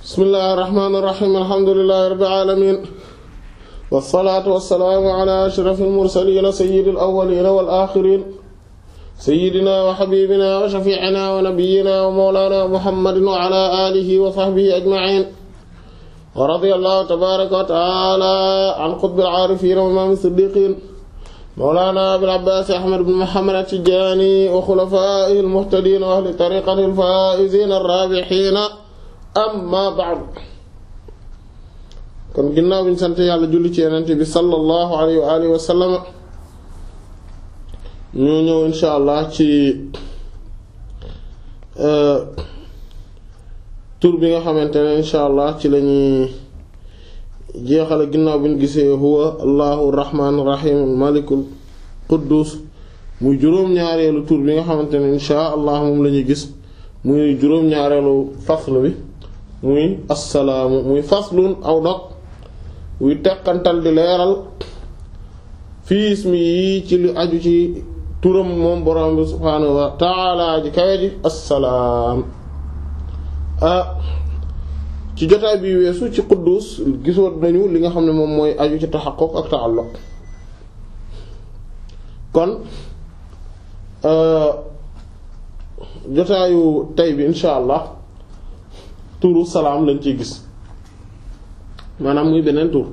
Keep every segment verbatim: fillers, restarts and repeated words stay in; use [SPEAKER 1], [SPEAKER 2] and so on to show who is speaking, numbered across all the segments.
[SPEAKER 1] bismillahir rahmanir rahim alhamdulillahi rabbil alamin wassalaatu wassalaamu ala ashrafil mursaliin sayyidil awwaliin wal aaxiriin sayyidina wa habiibina wa shafii'ina wa nabiyyina wa mawlaana muhammadin wa ala aalihi wa sahbihi ajma'iin wa radiyallahu tabaaraka wa ta'aala an qutbil aarifiin wa imaamil siddiqiin mawlaana abil abbaas ahmad ibn muhammad at-tijaani wa xulafaa'ihil muhtadiin wa ahli tariiqatihil faa'iziina ar-raabihiin amma ba'd. kon ginnaaw bi ñu sant yàlla julli ci yonent bi sallallahu alayhi wa alihi wa sallam ñu ñëw insha allah ci tur bi nga xamante ne insha allah ci lañuy jeexale ginnaaw bi ñu gisee huwa allahu rahmaanur rahiim malikul quddus muy juróom-ñaareelu tur bi nga xamante ne insha allah moom lañuy gis muy juróom-ñaareelu fasl bi muy assalaamu muy faslun aw dog wuy teqantal di leeral fii ismi yi ci li aju ci turam moom borom bi subhaanahu wa ta'ala ji kawe ji assalaam. ci jotaay bi weesu ci quddus gisoon nañu li nga xam ne moom mooy aju ci taxaqquq ak ta'alluq kon jotaayu tey bi insha allah turu salaam lañ ciy gis maanaam muy beneen tur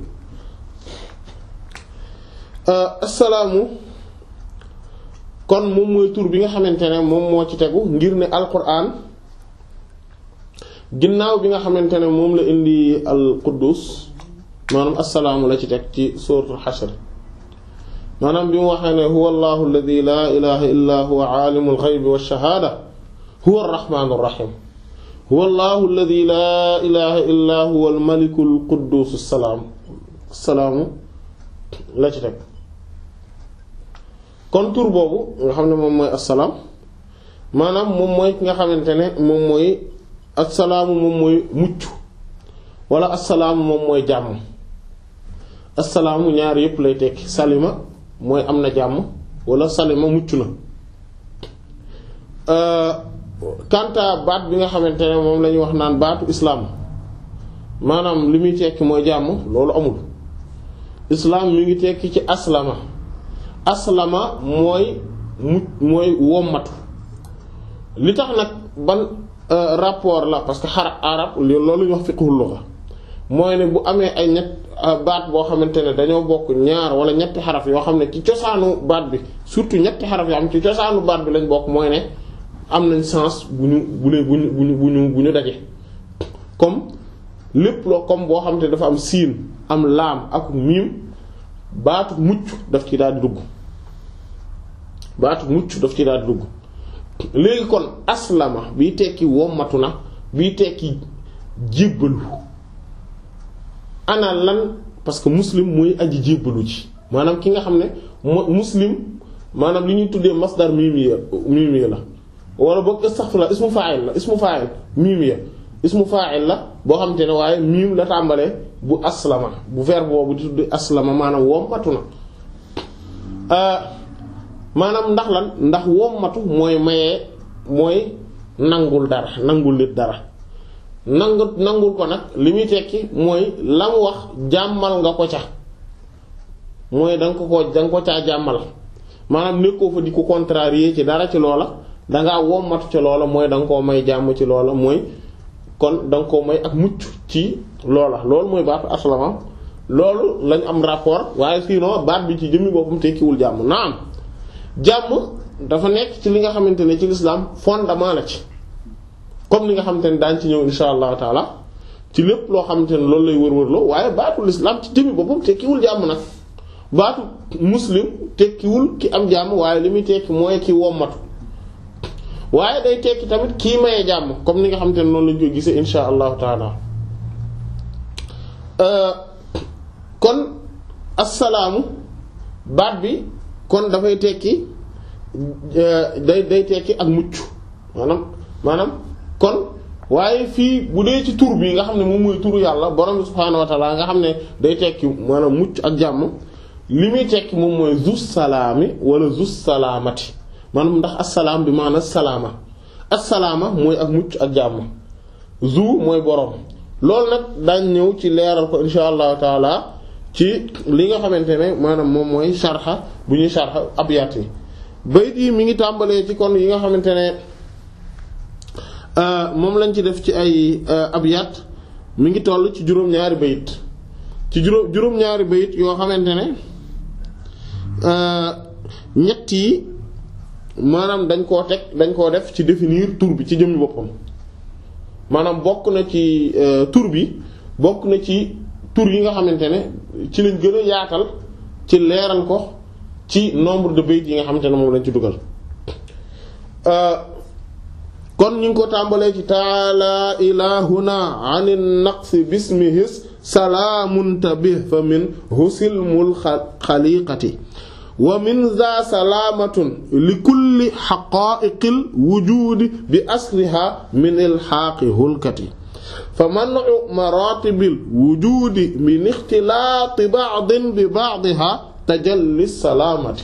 [SPEAKER 1] assalaamu kon moom mooy tur bi nga xamante ne moom moo ci tegu ngir ne alquran ginnaaw bi nga xamante ne moom la indi al quddus maanaam assalaamu la ci teg ci suuratul hashr maanaam bi mu waxee ne huwa allahu alladhi la ilaha illa huwa aalimul ghaybi wash shahaada huwa ar-rahmaanur rahiim huwa allahu alladhi la ilaha illa huwa al-malikul quddus as-salaam salaamu la ci teg kon tur boobu nga xam ne moom mooy assalaam maanaam moom mooy ki nga xamante ne moom mooy assalaamu moom mooy mucc wala assalaamu moom mooy jàmm assalaamu ñaar yépp lay tekki salima mooy am na jàmm wala salima mucc na kanta baat bi nga xamante ne moom la ñuy wax naan baatu islaam maanaam li muy tekki mooy jàmm loolu amul islaam mi ngi tekki ci aslama aslama mooy mucc mooy wommatu li tax nag ban rapport la parce que xarab arab loolu ñu wax fiqhul lugha mooy ne bu amee ay ñett baat boo xamante ne dañoo bokk ñaar wala ñetti xaraf yoo xam ne ci cosaanu baat bi surtout ñetti xaraf yoo xam ci cosaanu baat bi lañ bokk mooy ne am nañ sens bu ñu bu ñu bu ñu bu ñu bu ñu daje comme lépp loo comme boo xamante ne dafa am siin am laam ak miim baatu mucc daf ci daal di dugg baatu mucc daf ci daal di dugg léegi kon aslama bii tekki wommatu na bii tekki jébbalu ana lan parce que muslim mooy aji jébbalu ci maanaam ki nga xam ne muslim maanaam li ñuy tuddee masdar mimiya mimiya la wala boog astaghfirullah ismu fa'il la ismu fa'il mimiya ismu fa'il la boo xamante ne waaye miim la tàmbalee bu aslama bu verbe boobu di tuddee aslama maanaam wommatu na maanaam ndax lan ndax wommatu mooy mayee mooy nangul dara nangul nit dara nangu nangul ko nag li muy tekki mooy la mu wax jàmmal nga ko ca mooy danga ko ko danga ko caa jàmmal maanaam nekkoo fa di ko contrarier ci dara ci loola dangaa wommatu ci loola mooy danga koo may jàmm ci loola mooy kon danga koo may ak mucc ci loola loolu mooy baatu aslama loolu lañ am rapport waaye sinon baat bi ci jëmmi boppam tekkiwul jàmm naam jàmm dafa nekk ci li nga xamante ne ci l'islam fondement la ci comme li nga xamante ne daañ ci ñëw insha allahu taala ci lépp loo xamante ne loolu lay wër-wërloo waaye baatu l'islam ci jëmmi boppam tekkiwul jàmm nag baatu muslim tekkiwul ki am jàmm waaye li muy tekki mooy ki wommatu waaye day tekki tamit kii maye jàmm comme ni nga xamante ne noonu lañ koy gisee insha allahu taala kon assalaamu baat bi kon dafay tekki day day tekki ak mucc maanaam maanaam kon waaye fii bu dee ci tur bi nga xam ne moom mooy turu yàlla borom subhaanahu wa ta'ala nga xam ne day tekki maanaam mucc ak jàmm li muy tekki moom mooy zus salaami wala zus salaamati maanaam ndax assalaam bi maanaam salaama assalaama mooy ak mucc ak jàmm zu mooy borom loolu nag daañ ñëw ci leeral ko insha allahu taala ci li nga xamante ne maanaam moom mooy sharxa bu ñuy sharxa abyaat yi bayit yi mi ngi tàmbalee ci kon yi nga xamante ne moom lañ ci def ci ay abyaat mi ngi toll ci juróom-ñaari bayit ci juróom juróom-ñaari bayit yoo xamante ne ñett yi maanaam dañ koo teg dañ koo def ci définir tur bi ci jëmmi boppam maanaam bokk na ci tur bi bokk na ci tur yi nga xamante ne ci lañ gën a yaatal ci leeral ko ci nombre de bayit yi nga xamante ne moom lañ ci dugal kon ñu ngi ko tàmbalee ci taala ilahuna anin naqsi bismihis salaamun tabih fa min husilmul xaliqati wa min za salaamatun li kulli xaqaa'iqil wujuudi bi asriha min ilxaaqi hulkati fa man'u maratibil wujuudi min ixtilaati ba'din bi ba'diha tajalli salaamati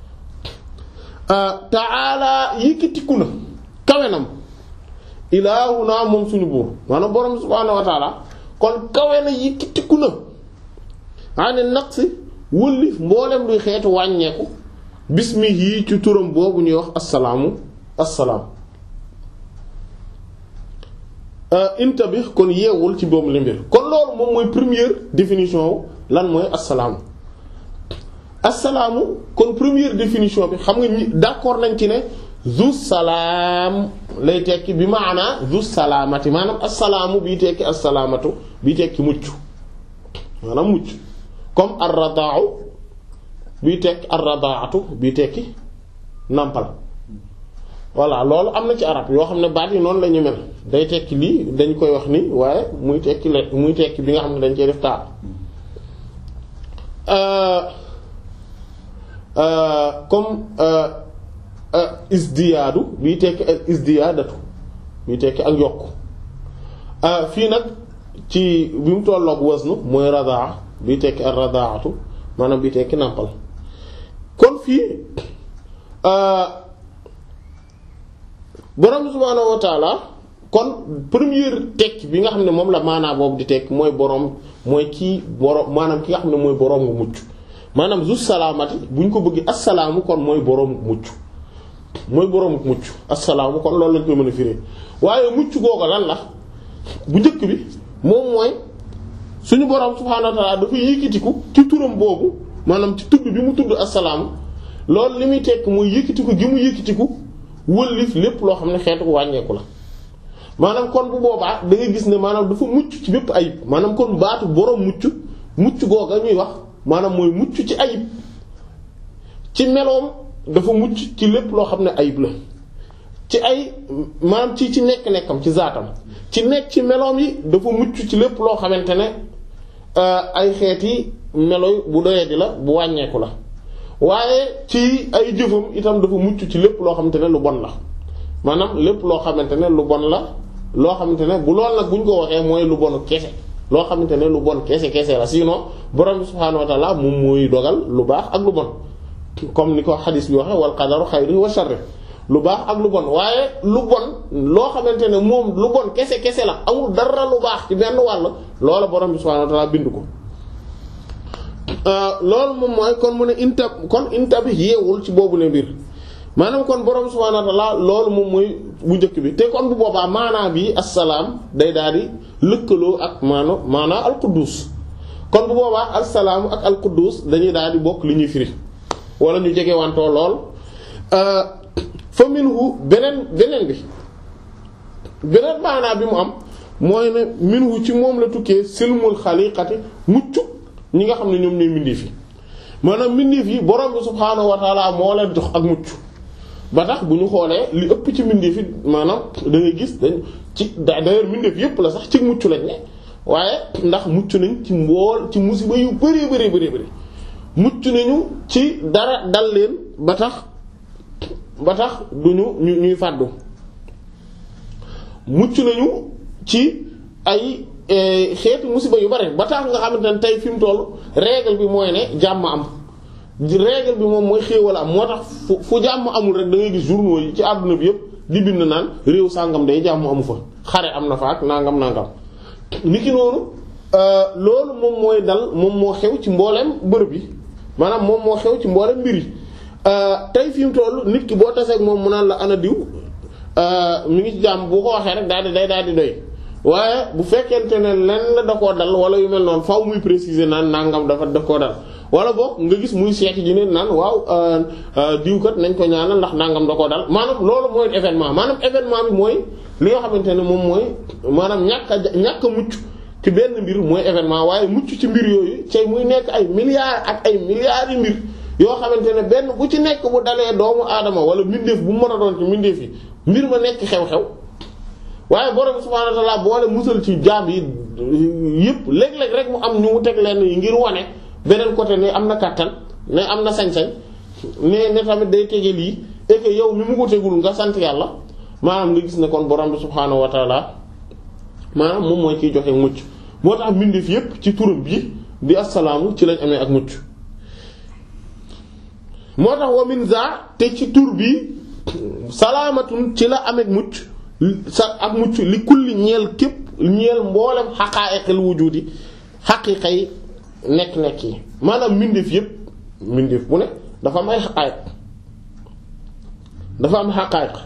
[SPEAKER 1] ta'ala yëkkatiku na kawenam ilaahuna moom suñu buur maanaam borom subhaanahu wa ta'ala kon kawe na yëkkatiku na ani naqsi wëllif mboolem luy xeetu wàññeeku bismi yii ci turam boobu ñuy wax assalaamu assalaam intabi kon yeewul ci boobu li mbir kon loolu moom mooy première définition wu lan mooy assalaamu assalaamu kon première définition bi xam nga ñi d'accord nañ ci ne zu salaam lay tekki bi maanaa zu salaamati maanaam assalaamu bii tekki assalaamatu bii tekki mucc maanaam mucc comme ar-radaa'u bii tekki ar-radaa'atu bii tekki nàmpal voilà loolu am na ci arab yoo xam ne baat yi noonu la ñu mel day tekki lii dañ koy wax ni waaye muy tekki le muy tekki bi nga xam ne dañ cey def taal comme isdiyaadu bii tekki ak isdiyaadatu bii tekki ak yokk fii nag ci bi mu tolloog wasnu mooy radaa bii tekki ak radaatu maanaam bii tekki nàmpal kon fii borom subhaanahu wa taala kon première tekki bi nga xam ne moom la maanaa boobu di tekki mooy borom mooy kii borom maanaam ki nga xam ne mooy borom nga mucc maanaam zu salaamati bu ñu ko bëgg assalaamu kon mooy borom mucc mooy borom mucc assalaamu kon loolu lañ koy mën a firé waaye mucc googu lan la bu njëkk bi moom mooy suñu borom subhaanahu wa ta'ala dafa yëkkatiku ci turam boobu maanaam ci tudd bi mu tudd assalaamu loolu li muy tekk mooy yëkkatiku gi mu yëkkatiku wëllif lépp loo xam ne xeetu wàññeeku la maanaam kon bu boobaa da ngay gis ne maanaam dafa mucc ci bépp ayib maanaam kon baatu borom mucc mucc googa ñuy wax maanaam mooy mucc ci ayib ci meloom dafa mucc ci lépp loo xam ne ayib la ci ay maanaam ci ci nekk-nekkam ci zaatam ci nekk ci meloom yi dafa mucc ci lépp loo xamante ne ay xeeti melo bu doyee di la bu wàññeeku la waaye ci ay jëfam itam dafa mucc ci lépp loo xamante ne lu bon la maanaam lépp loo xamante ne lu bon la loo xamante ne bu lool nag bu ñu ko waxee mooy lu bon kese loo xamante ne lu bon kese kese la sinon borom bi subhaanahu wa ta'ala moom mooy dogal lu baax ak lu bon comme ni ko xadis bi waxee wal qadaru xayri wa sharri lu baax ak lu bon waaye lu bon loo xamante ne moom lu bon kese kese la amul dara lu baax ci benn wàll loola borom bi subhaanahu wa ta'ala bind ko loolu moom mooy kon mu ne inta kon inta bi yeewul ci boobu le mbir maanaam kon borom subhaanahu wa ta'ala loolu moom mooy bu njëkk bi te kon bu boobaa maanaa bi assalaam day daal di lëkkaloo ak maano maanaa alquddus kon bu boobaa assalaamu ak alquddus dañuy daal di bokk li ñuy firi wala ñu jege wantoo lool fa minhu beneen beneen bi beneen maanaa bi mu am mooy ne minhu ci moom la tukkee silmul xaliqati mucc ñi nga xam ne ñoom ñooy mbindeef yi maanaam mbindeef yi borom bi subhaanahu wa ta'ala moo leen jox ak mucc ba tax bu ñu xoolee li ëpp ci mbindeef yi maanaam da ngay gis dañ ci d'ailleurs mbindeef yépp la sax ci mucc lañ ne waaye ndax mucc nañ ci mbool ci musiba yu bari bari bari bari mucc nañu ci dara dal leen ba tax ba tax duñu ñu ñuy fàddu mucc nañu ci ay xeetu musiba yu bari ba tax nga xamante ne tey fi mu toll règle bi mooy ne jàmm am règle bi moom mooy xéewal am moo tax fu fu jàmm amul rek da ngay gis journaux yi ci àdduna bi yépp di bind naan réew sàngam day jàmm amu fa xare am na fa ak nangam nangam niki noonu loolu moom mooy dal moom moo xew ci mbooleem bërëb yi maanaam moom moo xew ci mbooleem mbir yi tey fi mu toll nit ki boo taseeg moom mu naan la ana diw mi ngi ci jàmm bu ko waxee rek daal di day daal di doy waaye bu fekkente ne lenn da koo dal wala yu mel noonu faaw muy préciser naan nangam dafa da koo dal wala boog nga gis muy seeti ji ne naan waaw diw kat nañ ko ñaanal ndax nangam da koo dal maanaam loolu mooy événement maanaam événement bi mooy li nga xamante ne moom mooy maanaam ñàkk a ñàkk a mucc ci benn mbir mooy événement waaye mucc ci mbir yooyu cay muy nekk ay milliards ak ay milliards yi mbir yoo xamante ne benn bu ci nekk bu dalee doomu aadama wala mbindeef bu mu mën a doon ci mbindeef yi mbir ma nekk xew-xew waaye borom subhaanahu wa ta'aala boole musal ci jaam yi yëpp léeg-léeg rek mu am ñu mu teg leen yi ngir wane beneen côté ne am na kàttan ne am na sañ-sañ ne ne tamit day tege lii et que yow mi mu ko tegul nga sant yàlla maanaam nga gis ne kon borom bi subhaanahu wa ta'aala maanaam moom mooy kiy joxe mucc moo tax mbindeef yëpp ci turam bi di assalaamu ci lañ amee ak mucc moo tax wa min za te ci tur bi salaamatun ci la amee mucc sa ak mucc li kulli ñeel képp ñeel mboolem xaqaa'iqil wujudi xaqiiqa yi nekk-nekk yi maanaam mbindeef yëpp mbindeef bu ne dafa am ay xaqaa'iq dafa am xaqaa'iq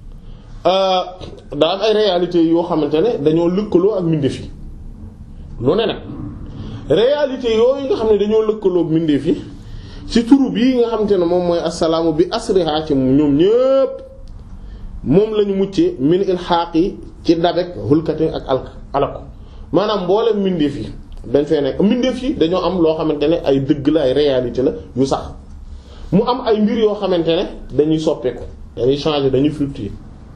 [SPEAKER 1] daa am ay réalités yoo xamante ne dañoo lëkkaloo ak mbindeef yi lu ne nag réalité yooyu nga xam ne dañoo lëkkaloo ak mbindeef yi ci turu bii nga xamante ne moom mooy assalaamu bi asriha ci ñoom ñëpp moom lañu muccee min ilxaaq yi ci dabek hulkate ak alk alako maanaam mboolem mbindeef yi dañ fee nekk mbindeef yi dañoo am loo xamante ne ay dëgg la ay réalité la yu sax mu am ay mbir yoo xamante ne dañuy soppeeku dañuy changer dañuy fluctuer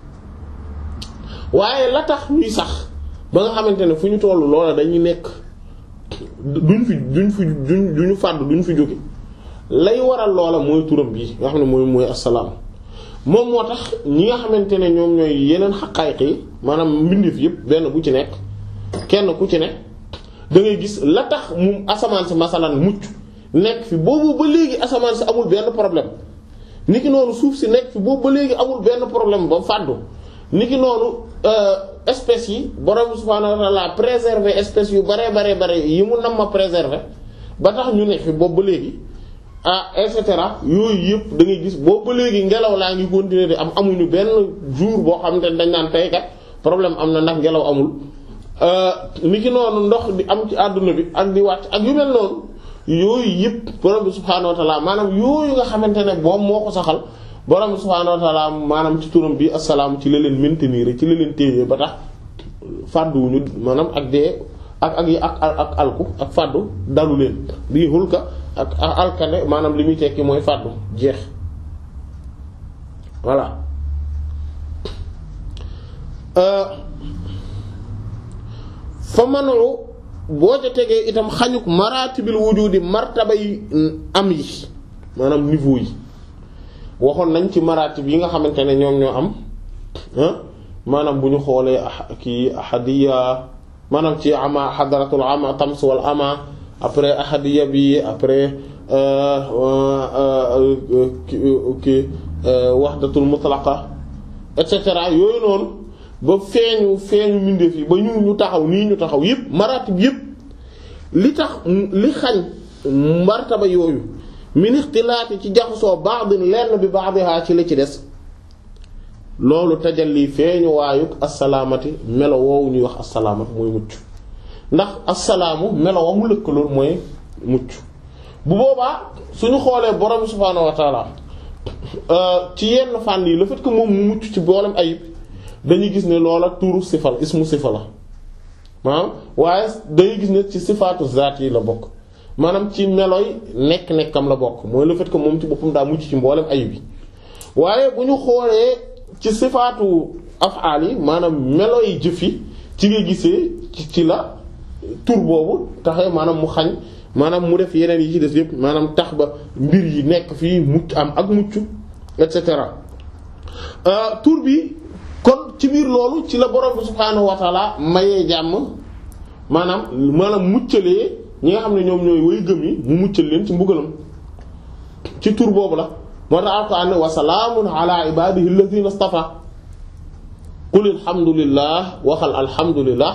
[SPEAKER 1] waaye la tax ñuy sax ba nga xamante ne fu ñu tollu loola dañuy nekk duñ fi duñ fi duñ duñu fàdd duñ fi jóge lay waral loola mooy turam bii nga xam ne mooy mooy assalaam moom moo tax ñi nga xamante ne ñoom ñooy yeneen xaqaayiq yi maanaam mbindeef yëpp benn bu ci nekk kenn ku ci ne da ngay gis la tax mu asamaan si masalan mucc nekk fi boobu ba léegi asamaan si amul benn problème niki noonu suuf si nekk fi boobu ba léegi amul benn problème ba fàddu niki noonu espèces yi borom subhaanahu wa ta'aala préserver espèces yu bare bare bare yi mu nam ma préserver ba tax ñu nekk fi boobu ba léegi ah et cetera yooyu yëpp da ngay gis boobu ba léegi ngelaw laa ngi continuer di am amuñu benn jour boo xam ne dañ naan tey kat problème am na ndax ngelaw amul niki noonu ndox di am ci àdduna bi ak di wàcc ak yu mel noonu yooyu yëpp borom bi subhaanahu wa ta'aala maanaam yooyu nga xamante ne moom moo ko saxal borom bi subhaanahu wa ta'aala maanaam ci turam bi assalaam ci la leen maintenir ci la leen téye ba tax fàdduwuñu maanaam ak dee ak ak yi ak ak alku ak fàddu dalu leen bii hulka ak alkane maanaam li muy tekki mooy fàddu jeex voilà fa manu boo ca tegee itam xañuk maratibil wujudi martaba yi am yi maanaam niveau yi waxoon nañ ci maratib yi nga xamante ne ñoom ñoo am maanaam bu ñu xoolee kii ahadiya maanaam ci ama xadaratul ama tams wal ama après ahadiya bi après ki wahdatul mutlaqa et cetera yooyu noonu ba feeñu feeñu mbindeef yi ba ñu ñu taxaw nii ñu taxaw yépp maratib yépp li tax li xañ martaba yooyu min ixtilaati ci jaxasoo ba'din lenn bi ba'diha ci li ci des loolu tajalli feeñu waayuk assalaamati melo woowu ñuy wax assalaamat mooy mucc ndax assalaamu melo wa mu lëkkaloon mooy mucc bu boobaa suñu xoolee borom subhaanahu wa taala ci yenn fànn yi le fait que moom mu mucc ci boolem ayib dañuy gis ne loola turu sifal ismu sifa la maanaam waaye dañuy gis ne ci sifaatu zaat yi la bokk maanaam ci melooy nekk-nekkam la bokk mooy le fait que moom ci boppam daa mucc ci mboolem ayib yi waaye bu ñu xoolee ci sifaatu af'aal yi maanaam melooy jëf yi ci nga gisee ci ci la tur boobu taxee maanaam mu xañ maanaam mu def yeneen yi ci des yépp maanaam tax ba mbir yi nekk fii mucc am ak mucc et cetera tur bi kon ci biir loolu ci la borom bi subhaanahu wa ta'ala mayee jàmm maanaam maanaam muccalee ñi nga xam ne ñoom ñooy way gëm yi mu muccal leen ci mbugalam ci tur boobu la moo tax alquran wa salaamun ala ibadihi alladhina istafa qul alhamdulillah waxal alhamdulillah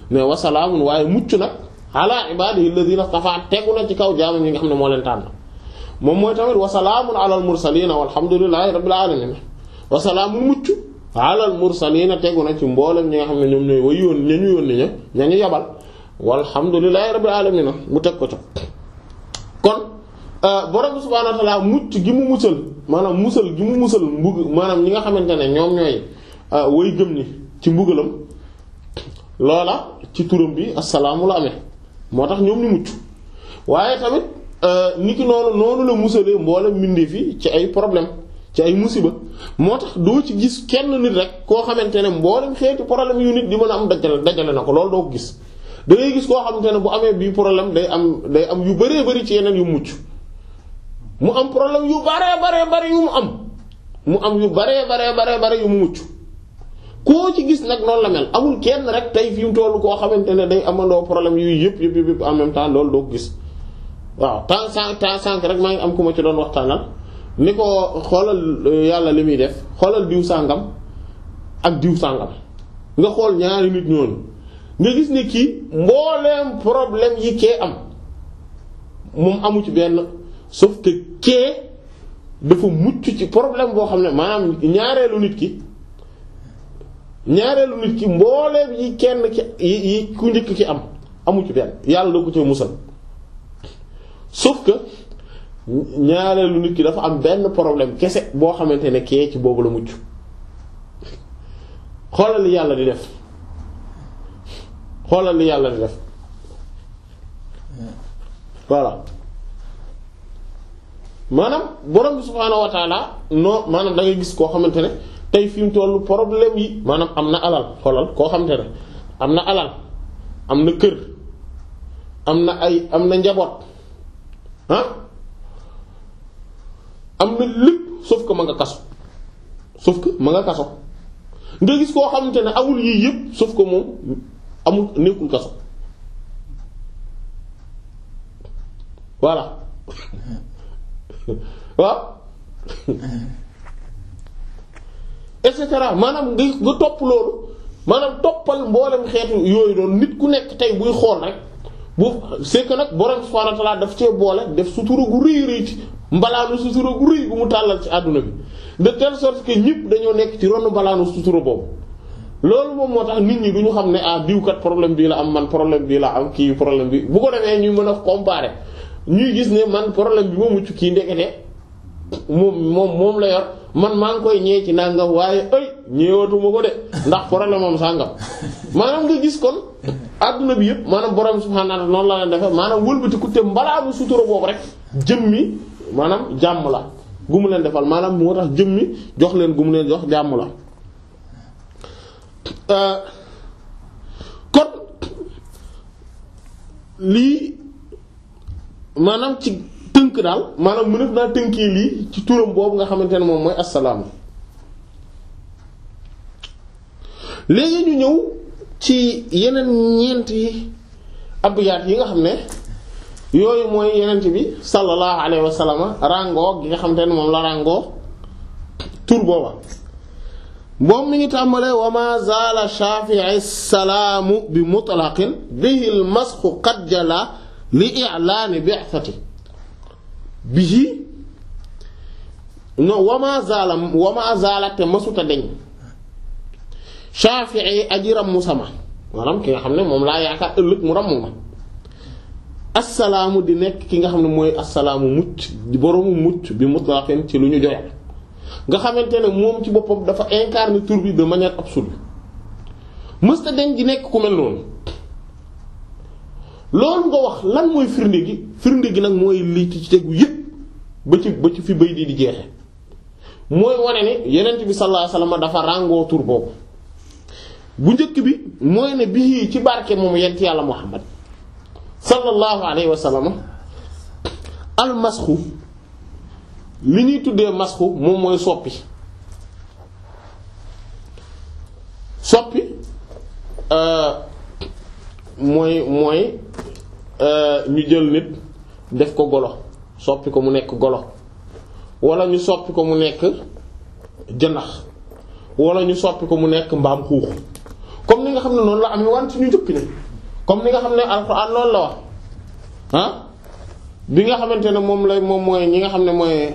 [SPEAKER 1] ne wa salaamun waaye mucc nag ala ibadihi alladhina istafa tegu na ci kaw jaamam yi nga xam ne moo leen tànn moom mooy tamit wa salaamun ala al mursalin walhamdulillahi rabbil alamin wa salaamun mucc ala al mursalin tegu na ci mboolem ñi nga xam ne ñoom ñooy way yoon ña ñu yónni ña ña ñu yabal walhamdulillahi rabbil alamin mu teg ko ca kon borom subhanahu wa ta'ala mucc gi mu musal maanaam musal gi mu musal mbug maanaam ñi nga xamante ne ñoom ñooy way gëm ni ci mbugalam loola ci turam bi assalaamu la amee moo tax ñoom ñu mucc waaye tamit niki noonu noonu la musalee mboolem mbindeef yi ci ay problème ci ay musiba moo tax doo ci gis kenn nit rek koo xamante ne mboolem xeeti problème yu nit di mën a am dajale dajale na ko loolu doo ko gis da ngay gis koo xamante ne bu amee bii problème day am day am yu bëree bëri ci yeneen yu mucc mu am problème yu baree baree bari yu mu am mu am yu baree baree baree bari yu mu mucc koo ci gis nag noonu la mel amul kenn rek tey fi mu tollu koo xamante ne day amandoo problème yu yëpp yëpp yëpp en même temps loolu doo ko gis waaw temps sànq temps sànq rek maa ngi am ku ma ci doon waxtaanal ni ko xoolal yàlla li muy def xoolal diw sàngam ak diw sàngam nga xool ñaari nit ñooñu nga gis ne kii mbooleem problème yi kee am moom amu ci benn sauf que kee dafa mucc ci problème boo xam ne maanaam ñaareelu nit ki ñaareelu nit ki mbooleem yi kenn ki yi yi ku njëkk ki am amu ci benn yàlla da ko ci musal sauf que ñaareelu nit ki dafa am benn problème kese boo xamante ne kee ci boobu la mucc xoolal li yàlla di def xoolal li yàlla di def voilà maanaam borom bi subhaanahu wa taala non maanaam da ngay gis koo xamante ne tey fi mu tollu problème yi maanaam am na alal xoolal koo xamante ne am na alal am na kër am na ay am na njaboot ah am na lépp sauf que ma nga kaso sauf que ma nga kaso nga gis koo xamante ne amul yii yëpp sauf que moom amul nekkul kaso voilà waaw et cetera maanaam nga nga topp loolu maanaam toppal mboolem xeetu yooyu doon nit ku nekk tey buy xool rek bu c'est que nag borom subhanahu wa ta'ala daf cee boole def sutura gu rëy rëy ci mbalaanu sutura gu rëy gu mu tàllal ci àdduna bi de telle sorte que ñëpp dañoo nekk ci ronu mbalaanu sutura boobu loolu moom moo tax nit ñi du ñu xam ne ah diwkat problème bii la am man problème bii la am kii problème bi bu ko defee ñuy mën a comparer ñuy gis ne man problème bi ma mucc kii ndekete moom moom moom la yor man maa ngi koy ñee ci nangam waaye ay ñeewatuma ko de ndax problème moom sàngam maanaam nga gis kon adduna bi yëpp maanaam borom subhaanahu wa ta'aala noonu la leen defee maanaam wëlbati ku te mbalaanu sutura boobu rek jëmmi maanaam jàmm la gu mu leen defal maanaam moo tax jëmmi jox leen gu mu leen jox jàmm la kon lii maanaam ci tënk daal maanaam mënef naa tënkee lii ci turam boobu nga xamante ne moom mooy assalaamu léegi ñu ñëw ci yeneen ñeenti abyaat yi nga xam ne yooyu mooy yenent bi sallallahu alayhi wa sallam ràngoo gi nga xamante ne moom la ràngoo tur booba moom mi ngi tàmbalee wa ma zaala shafi'i salaamu bi mutlaqin bihi al masxu qad jala li i'laani bi'thati bihi no wama zaala wama zaala te masuta deñ Shafi'i aji rammu sama maanaam ki nga xam ne moom laa yaakaar ëllëg mu rammu ma assalaamu di nekk ki nga xam ne mooy assalaamu mucc di boroomu mucc bi mutlaqin ci lu ñu joyal nga xamante ne moom ci boppam dafa incarner tur bi de manière absolue mësta deñ di nekk ku mel noonu loolu nga wax lan mooy firnde gi firnde gi nag mooy li ci tegu yépp ba ci ba ci fi bay di di jeexe mooy wane ni yenent bi sallallahu alayhi wasallam dafa ràngoo tur boobu bu njëkk bi mooy ne bii ci barke moom yent yàlla Muhammad sallallahu alayhi wasallam al masxu li ñuy tuddee masxu moom mooy soppi soppi mooy mooy ñu jël nit def ko golo soppi ko mu nekk golo wala ñu soppi ko mu nekk jënax wala ñu soppi ko mu nekk mbaam xuux comme ni nga xam ne noonu la amee wan ci ñu njëkk ne comme ni nga xam ne alxuraan loolu la wax ah bi nga xamante ne moom lay moom mooy ñi nga xam ne mooy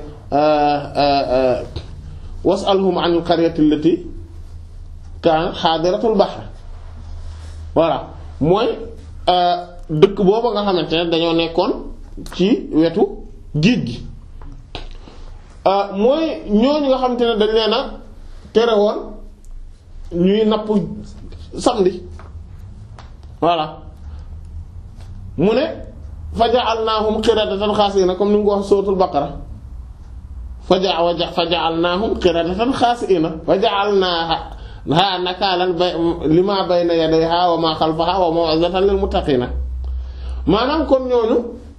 [SPEAKER 1] was'alhum anil qaryati allati kaanat haadiratul bahr voilà mooy dëkk boobu nga xamante ne dañoo nekkoon ci wetu géej gi mooy ñooñu nga xamante ne dañ leen a tere woon ñuy napp samedi voilà mu ne fa ja'alnaahum qiradatan xaasi'ina comme ni mu ko wax suratul baqara fa ja wa fa ja'alnaahum qiradatan xaasi'ina wa ja'alnaaha nakaalan limaa bayna yadayhaa wa maa xalfahaa wa maw'izatan lil muttaqiina maanaam kon ñooñu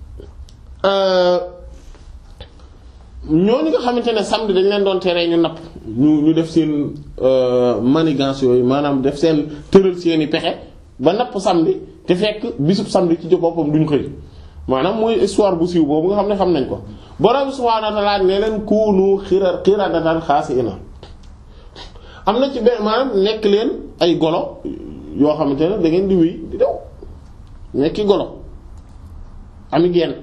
[SPEAKER 1] ñooñu nga xamante ne samedi dañ leen doon tere ñu napp ñu ñu def seen manigance yooyu maanaam def seen tëral seeni pexe ba napp samedi te fekk bisub samedi ci boppam duñ xëy maanaam mooy histoire bu siiw boobu nga xam ne xam nañ ko borom subhaanahu wa ta'aala ne leen kuunu qiradatan xaasi'iina am na ci benn maanaam nekk leen ay golo yoo xamante ne da ngeen di wéy di daw nekki golo ami genn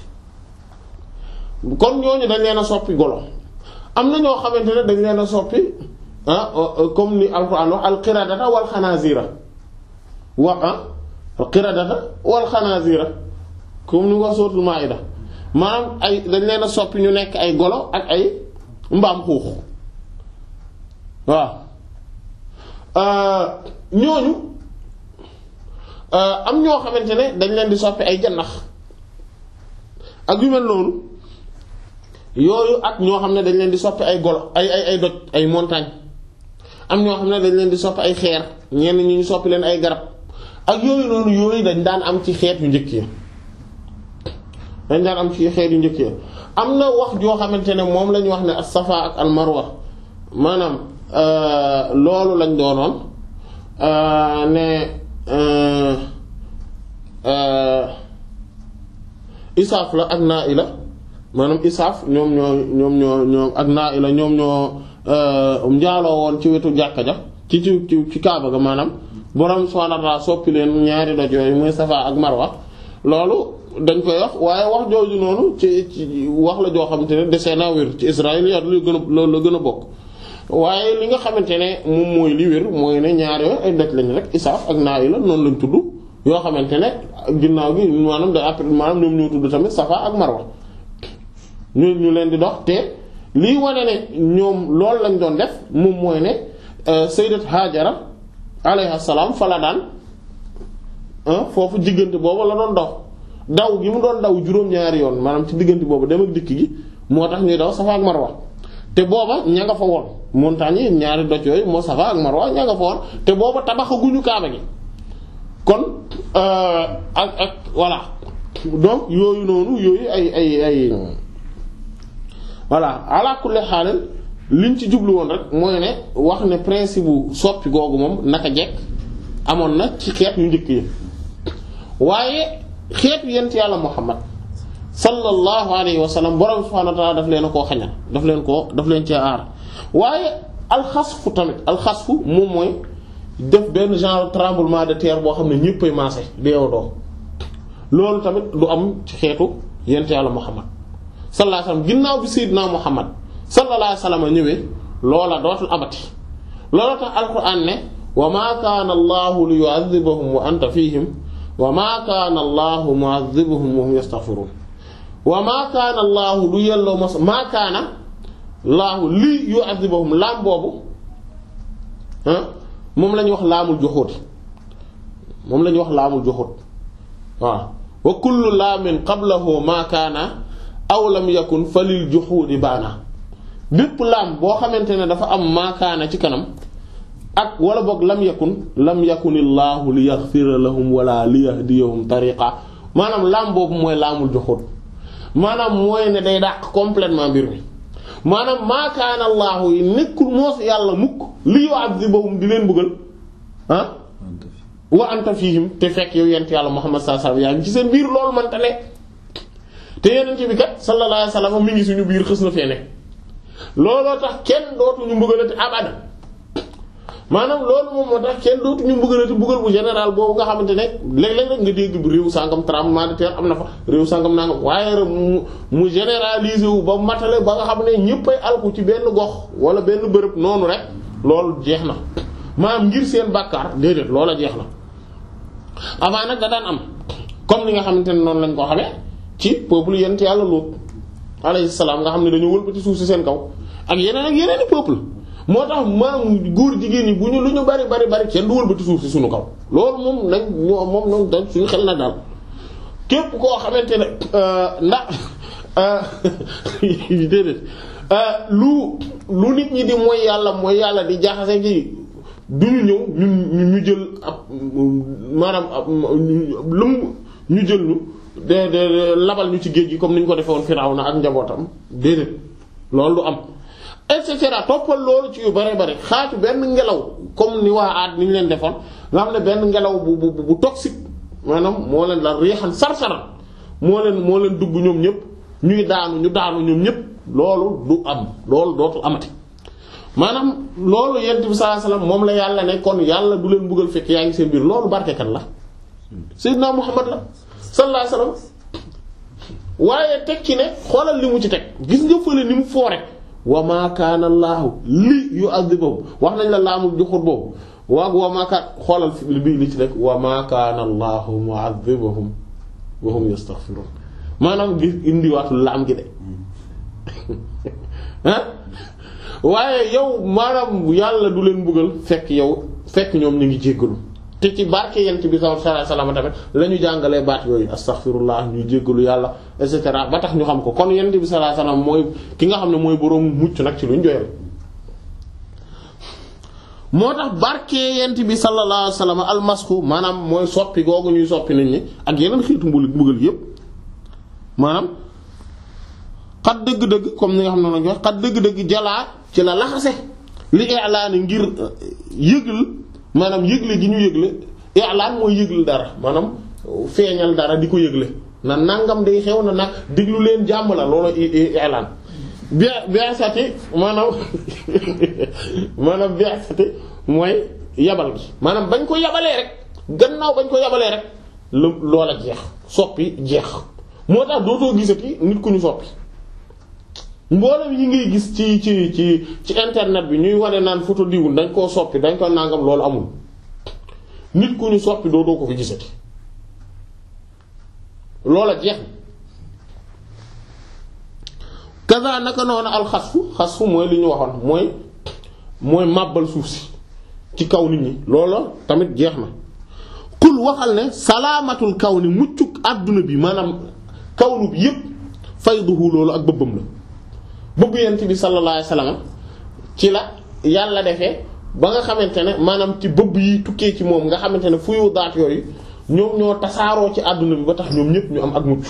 [SPEAKER 1] kon ñooñu dañ leen a soppi golo am na ñoo xamante ne dañ leen a soppi ah comme ni alxuraan wax al qiradata wal xanaazira wa ah al qiradata wal xanaazira comme ni wax suratul maa'ida maanaam ay dañ leen a soppi ñu nekk ay golo ak ay mbaam xuux waaw ñooñu am ñoo xamante ne dañ leen di soppi ay jannax ak yu mel noonu yooyu ak ñoo xam ne dañ leen di soppi ay golo ay ay ay doj ay montagne am ñoo xam ne dañ leen di soppi ay xeer ñenn ñi ñu soppi leen ay garab ak yooyu noonu yooyu dañ daan am ci xeet yu njëkk yi dañ daan am ci xeet yu njëkk yi am na wax joo xamante ne moom la ñu wax ne as-safa ak al-marwa maanaam loolu lañ doonoon ne isaaf la ak naa'ila maanaam isaaf ñoom ñoo ñoom ñoo ñoom ak naa'ila ñoom ñoo njaaloo woon ci wetu jàkka ja ci ci ci kaaba ga maanaam borom subhaanahu wa ta'aala soppi leen ñaari doj yooyu muy safa ak marwa loolu dañ koy wax waaye wax jooju noonu ci ci wax la joo xamante ne desee naa wér ci Israël ya lu gën a loolu la gën a bokk waaye li nga xamante ne moom mooy li wér mooy ne ñaar yooyu ay doj lañ rek isaaf ak naa'ila noonu lañ tudd yoo xamante ne ginnaaw gi maanaam da après maanaam ñoom ñoo tudd tamit safa ak marwa ñu ñu leen di dox te lii wane ne ñoom loolu lañ doon def moom mooy ne sayyidat Hajara alayha salaam fa la daan foofu diggante boobu la doon dox daw gi mu doon daw juróom-ñaari yoon maanaam ci diggante boobu dem ak dikk gi moo tax ñuy daw safa ak marwa te booba ña nga fa woon montagne yi ñaari doj yooyu moo safa ak marwa ña nga fa woon te booba tabaxaguñu kaaba gi kon ak ak voilà donc yooyu noonu yooyu ay ay ay voilà ala kulli xaalal liñ ci jublu woon rek mooy ne wax ne principe bu soppi googu moom naka jekk amoon na ci xeet yu njëkk yi waaye xeetu yent yàlla Muhammad sallallahu alayhi wa sallam borom subhanahu wa ta'ala daf leen a koo xañal daf leen koo daf leen cee aar waaye alxasfu tamit alxasfu moom mooy def benn genre tremblement de terre boo xam ne ñëppay maase deewandoo loolu tamit du am ci xeetu yent yàlla Muhammad sallallahu alayhi wa sallam ginnaaw bi sayyidina Muhammad sallallahu alayhi wa sallam ñëwee loola dootul amati loola tax alquran ne wa ma kaana allahu li yu'adhibahum wa anta fihim wa ma kaana allahu mu'adhibuhum wa hum yastaghfirun wa ma kaana allahu lu yelloo mos ma kaana laahu li yu'adhibuhum laam boobu moom la ñuy wax laamul juhud moom la ñuy wax laamul juhud waaw wa kullu laamin qablahu ma kaana aw lam yakun fa lil juhudi baana bépp laam boo xamante ne dafa am ma kaana ci kanam ak wala boog lam yakun lam yakunillaahu li yaghfira lahum wala li yahdiyahum tariqa maanaam laam boobu mooy laamul juhud maanaam mooy ne day dàq complètement mbir mi maanaam maa kaana allaahu yi nekkul moos yàlla mukk li yu'adhibuhum di leen bëggal ah wa anta fihim te fekk yow yent yàlla Muhammad sallallahu alayhi wasallam yaa ngi ci seen biir loolu mënta ne te yeneen ci bi kat sallallahu alayhi wasallam mi ngi suñu biir xës na fee ne looloo tax kenn dootuñu mbëggalati abada maanaam loolu moom moo tax kenn dootu ñu mbugalati mbugal bu général boobu nga xamante ne léeg-léeg rek nga dégg bu réew sangam tremblement de terre am na fa réew sangam nangam waaye rek mu mu généraliser wu ba matale ba nga xam ne ñëppay alku ci benn gox wala benn bërëb noonu rek loolu jeex na maanaam ngir seen bàkkaar déedéet loola jeex na avant nag da daan am comme ni nga xamante ne noonu lañ ko xamee ci peuple yent yàlla Luut alayhi salaam nga xam ne dañu wëlbati suuf si seen kaw ak yeneen ak yeneen i peuple moo tax maanaam góor jigéen ñi bu ñu lu ñu bari bari bari kenn du wëlbati suuf si suñu kaw loolu moom nañ ñoo moom noonu dañ suñu xel na daal képp koo xamante ne ndax déedéet lu lu nit ñi di mooy yàlla mooy yàlla di jaxase gi duñu ñëw ñun ñu jël ab maanaam ab lum ñu jël ñu de de labal ñu ci géej gi comme ni ñu ko defee woon Firawna ak njabootam déedéet loolu du am et cetera toppal loolu ci yu bare bare xaatu benn ngelaw comme ni waa aat ni ñu leen defoon nga xam ne benn ngelaw bu bu bu toxique maanaam moo leen la réexan sar-saran moo leen moo leen dugg ñoom ñëpp ñuy daanu ñu daanu ñoom ñëpp loolu du am loolu dootul amati maanaam loolu yent bi sallallahu alayhi wasallam moom la yàlla ne kon yàlla du leen buggal fekk yaa ngi seen biir loolu barkekat la Seydina Muhammad la sallallahu alayhi wasallam waaye teg ci ne xoolal li mu ci teg gis nga fële ni mu foore wa ma kaana Allahu li yu'adhibuhum wax nañ la laamul joxut boobu waa wa ma kaan xoolal bii li ci rek wa ma kaana Allahu mu'adhibuhum wa hum yastaghfirun maanaam gis indiwaatul laam gi de ah waaye yow maanaam yàlla du leen buggal fekk yow fekk ñoom ñu ngi jéggalu te ci barke yent bi sallallahu alayhi wasallam tamit la ñu jàngalee baat yooyu astaghfirullah ñu jéggalu yàlla et cetera ba tax ñu xam ko kon yent bi sallallahu alayhi wasallam mooy ki nga xam ne mooy boroom mucc nag ci luñ joyal moo tax barke yent bi sallallahu alayhi wasallam almasku maanaam mooy soppi googu ñuy soppi nit ñi ak yeneen xeetu mbul mbugal yépp maanaam xat dëgg-dëgg comme ni nga xam ne lañ wax xat dëgg-dëgg jalaa ci la laxase li i'laan ngir yëgal maanaam yëgle gi ñu yëgle i'laan mooy yëgle dara maanaam feeñal dara di ko yëgle na nangam day xew na nag diglu leen jàmm la loolu i'laan bi'sati maanaam maanaam bi'sati mooy yabal gi maanaam bañ ko yabalee rek gannaaw bañ ko yabalee rek loola jeex soppi jeex moo tax dootoo gisati nit ku ñu soppi mboolem yi ngay gis ci ci ci ci internet bi ñuy wane naan photo diwul dañ koo soppi dañ ko nangam loolu amul nit ku ñu soppi doo doo ko fi gisati loola jeex kaza naka noonu alxasfu xasfu mooy li ñu waxoon mooy mooy màbbal suuf si ci kaw nit ñi loola tamit jeex na kul waxal ne salaamatul kaw ni muccuk àdduna bi maanaam kawnu bi yépp fayduhu loolu ak bëbbam la bëgg yent bi sallallahu alayhi wasallam ci la yàlla defee ba nga xamante ne maanaam ci bëbb yi tukkee ci moom nga xamante ne fuyu daat yooyu ñoom ñoo tasaaroo ci àdduna bi ba tax ñoom ñëpp ñu am ak mucc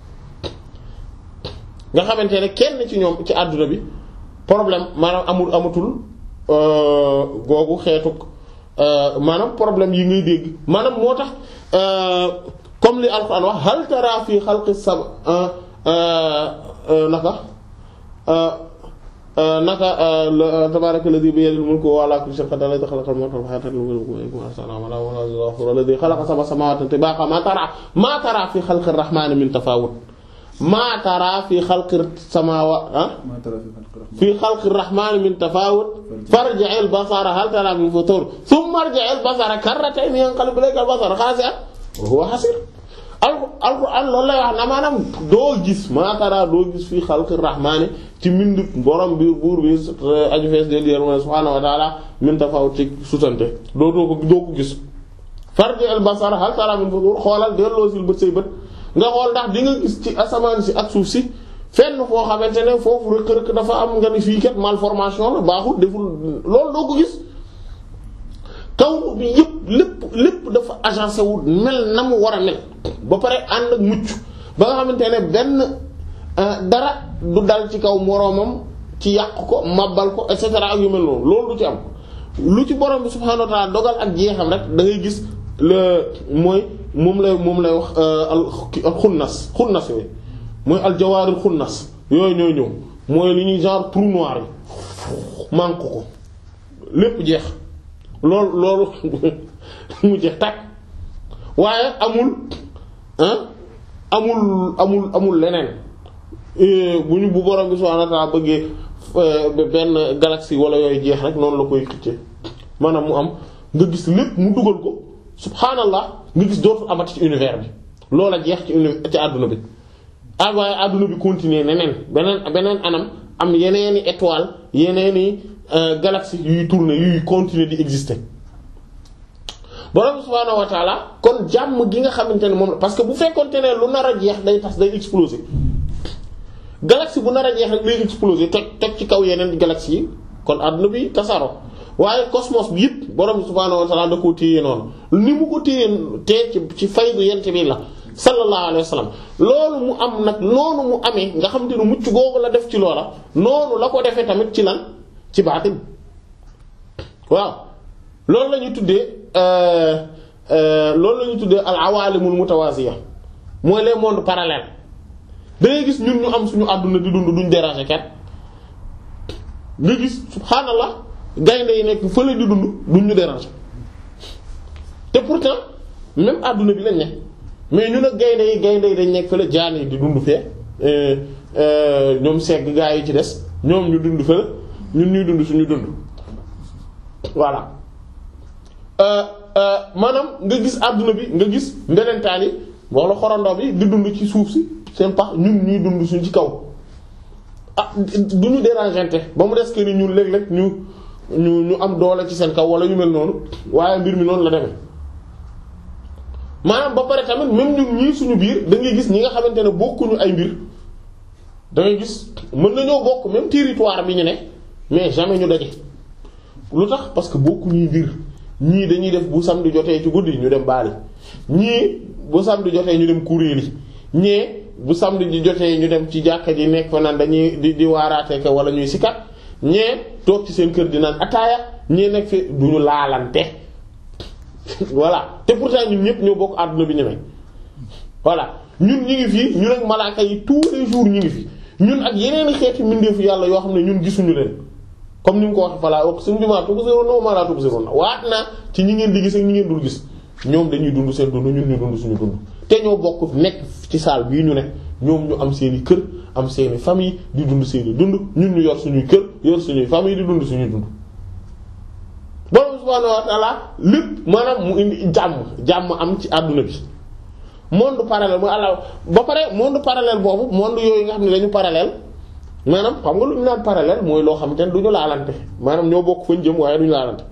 [SPEAKER 1] nga xamante ne kenn ci ñoom ci àdduna bi problème maanaam amul amatul googu xeetuk maanaam problème yi ngay dégg maanaam moo tax comme li Alxuraan wax hal tara fi xalqis sam naka naka tabaaraka alladhi bi yadihi al-mulku wa ala kulli shay'in qadir alladhi khalaqa al-mawta wal hayata liyabluwakum alladhi khalaqa sab'a samawati tibaqa ma tara ma tara fi khalqi ar-rahmani min tafawut ma tara fi khalqi as-samawati fi khalqi ar-rahmani min tafawut farji' al-basara hal tara min futur thumma arji' al-basara karratayn yanqalib ilayka al-basaru khasi'an wa huwa hasir alquran loolu lay wax na maanaam doo gis maatara doo gis fii xalqi rahmaani ci mbind borom bi buur bi aju fees del yér subhaanahu wa ta'ala min tafawut ci sutante doo doo ko doo ko gis farji al basar hal tara min futur xoolal delloo sil bët say bët nga xool ndax di nga gis ci asamaan si ak suuf si fenn foo xamante ne foofu rëkk-rëkk dafa am nga ni fii kat malformation la baaxul deful loolu doo ko gis kaw bi yëpp lépp lépp dafa agencé wu mel na mu war a mel ba pare ànd ak mucc ba nga xamante ne benn dara du dal ci kaw moroomam ci yàq ko màbbal ko et cetera ak yu mel noonu loolu du ci am lu ci borom bi subhaanahu wa ta'ala dogal ak jeexam rek da ngay gis le mooy moom lay moom lay wax al xunnas xunnas yooyu mooy al jawaaril xunnas yooyu ñooy ñëw mooy li ñuy genre trou noir yi manque ko lépp jeex loolu loolu mu jeex tàkk waaye amul ah amul amul amul leneen bu ñu bu borom bi subhaanahu wa ta'aala bëggee benn galaxie wala yooyu jeex rek noonu la koy xëccee maanaam mu am nga gis lépp mu dugal ko subhaanallah nga gis dootul amati ci univers bi loola jeex ci univers ci àdduna bi ak waaye àdduna bi continuer neneen beneen beneen anam am yeneeni étoile yeneeni galaxie yuy tourner yuy continuer di exister borom subhaanahu wa ta'ala kon jàmm gi nga xamante ne moom la parce que bu fekkonte ne lu nar a jeex day tas day exploser galaxie bu nar a jeex rek day exploser toj toj ci kaw yeneen galaxie yi kon àdduna bi tasaaroo waaye cosmos bi yëpp borom subhaanahu wa ta'ala da koo téye noonu ni mu ko téye tee ci ci faydu yent bi la sallallahu alayhi wa sallam loolu mu am nag noonu mu amee nga xam te ne mucc googu la def ci loola noonu la ko defee tamit ci lan ci baatin waaw loolu la ñuy tuddee loolu la ñuy tuddee al awalimul mutawaziya mooy les mondes parallèles da ngay gis ñun ñu am suñu àdduna di dund duñ déranger kenn nga gis subhaanallah gaynde yi nekk fële di dund duñ ñu déranger te pourtant même àdduna bi lañ ne mais ñu nag gaynde yi gaynde yi dañ nekk fële jaan yi di dund fee ñoom segg gaa yi ci des ñoom ñu dund fële ñun ñuy dund suñu dund voilà maanaam nga gis àdduna bi nga gis mbelentaan yi wala xorondoo bi di dund ci suuf si seen pax ñun ñuy dund suñ ci kaw ah du ñu dérangeante ba mu des que ni ñun léeg-léeg ñu ñu ñu am doole ci seen kaw wala yu mel noonu waaye mbir mi noonu la demee maanaam ba pare tamit même ñun ñii suñu biir da ngay gis ñi nga xamante ne bokkuñu ay mbir da ngay gis mën nañoo bokk même territoire bi ñu ne mais jamais ñu daje lu tax parce que bokkuñuy mbir ñii dañuy def bu samedi jotee ci guddi ñu dem baali ñii bu samedi jotee ñu dem kuréeli ñee bu samedi ji jotee ñu dem ci jàkka ji nekk fa naan dañuy di di waaraatee ko wala ñuy sikkat ñee toog ci seen kër di naan ataaya ñee nekk fi duñu laalante voilà te pourtant ñun ñëpp ñoo bokk àdduna bi ñu ne voilà ñun ñu ngi fii ñun ak malaaka yi tous les jours ñu ngi fi ñun ak yeneen xeeti mbindeefu yàlla yoo xam ne ñun gisuñu leen comme ni mu ko waxee falaa wax suñu bimaa tubsiruuna wa maa laa tubsiruuna waat naa ci ñi ngeen di gis ak ñi ngeen dul gis ñoom dañuy dund seen dund ñun ñu dund suñu dund te ñoo bokk nekk ci saal bii ñu ne ñoom ñu am seeni kër am seeni famille di dund seeni dund ñun ñu yor suñuy kër yor suñuy famille di dund suñuy dund borom subhaanahu wa ta'ala lépp maanaam mu indi jàmm jàmm am ci àdduna bi monde parallèle mooy àlla ba pare monde parallèle boobu monde yooyu nga xam ne dañu parallèle maanaam xam nga lu ñu naan parallèle mooy loo xam te ne du ñu laalante maanaam ñoo bokk fañ jëm waaye du ñu laalante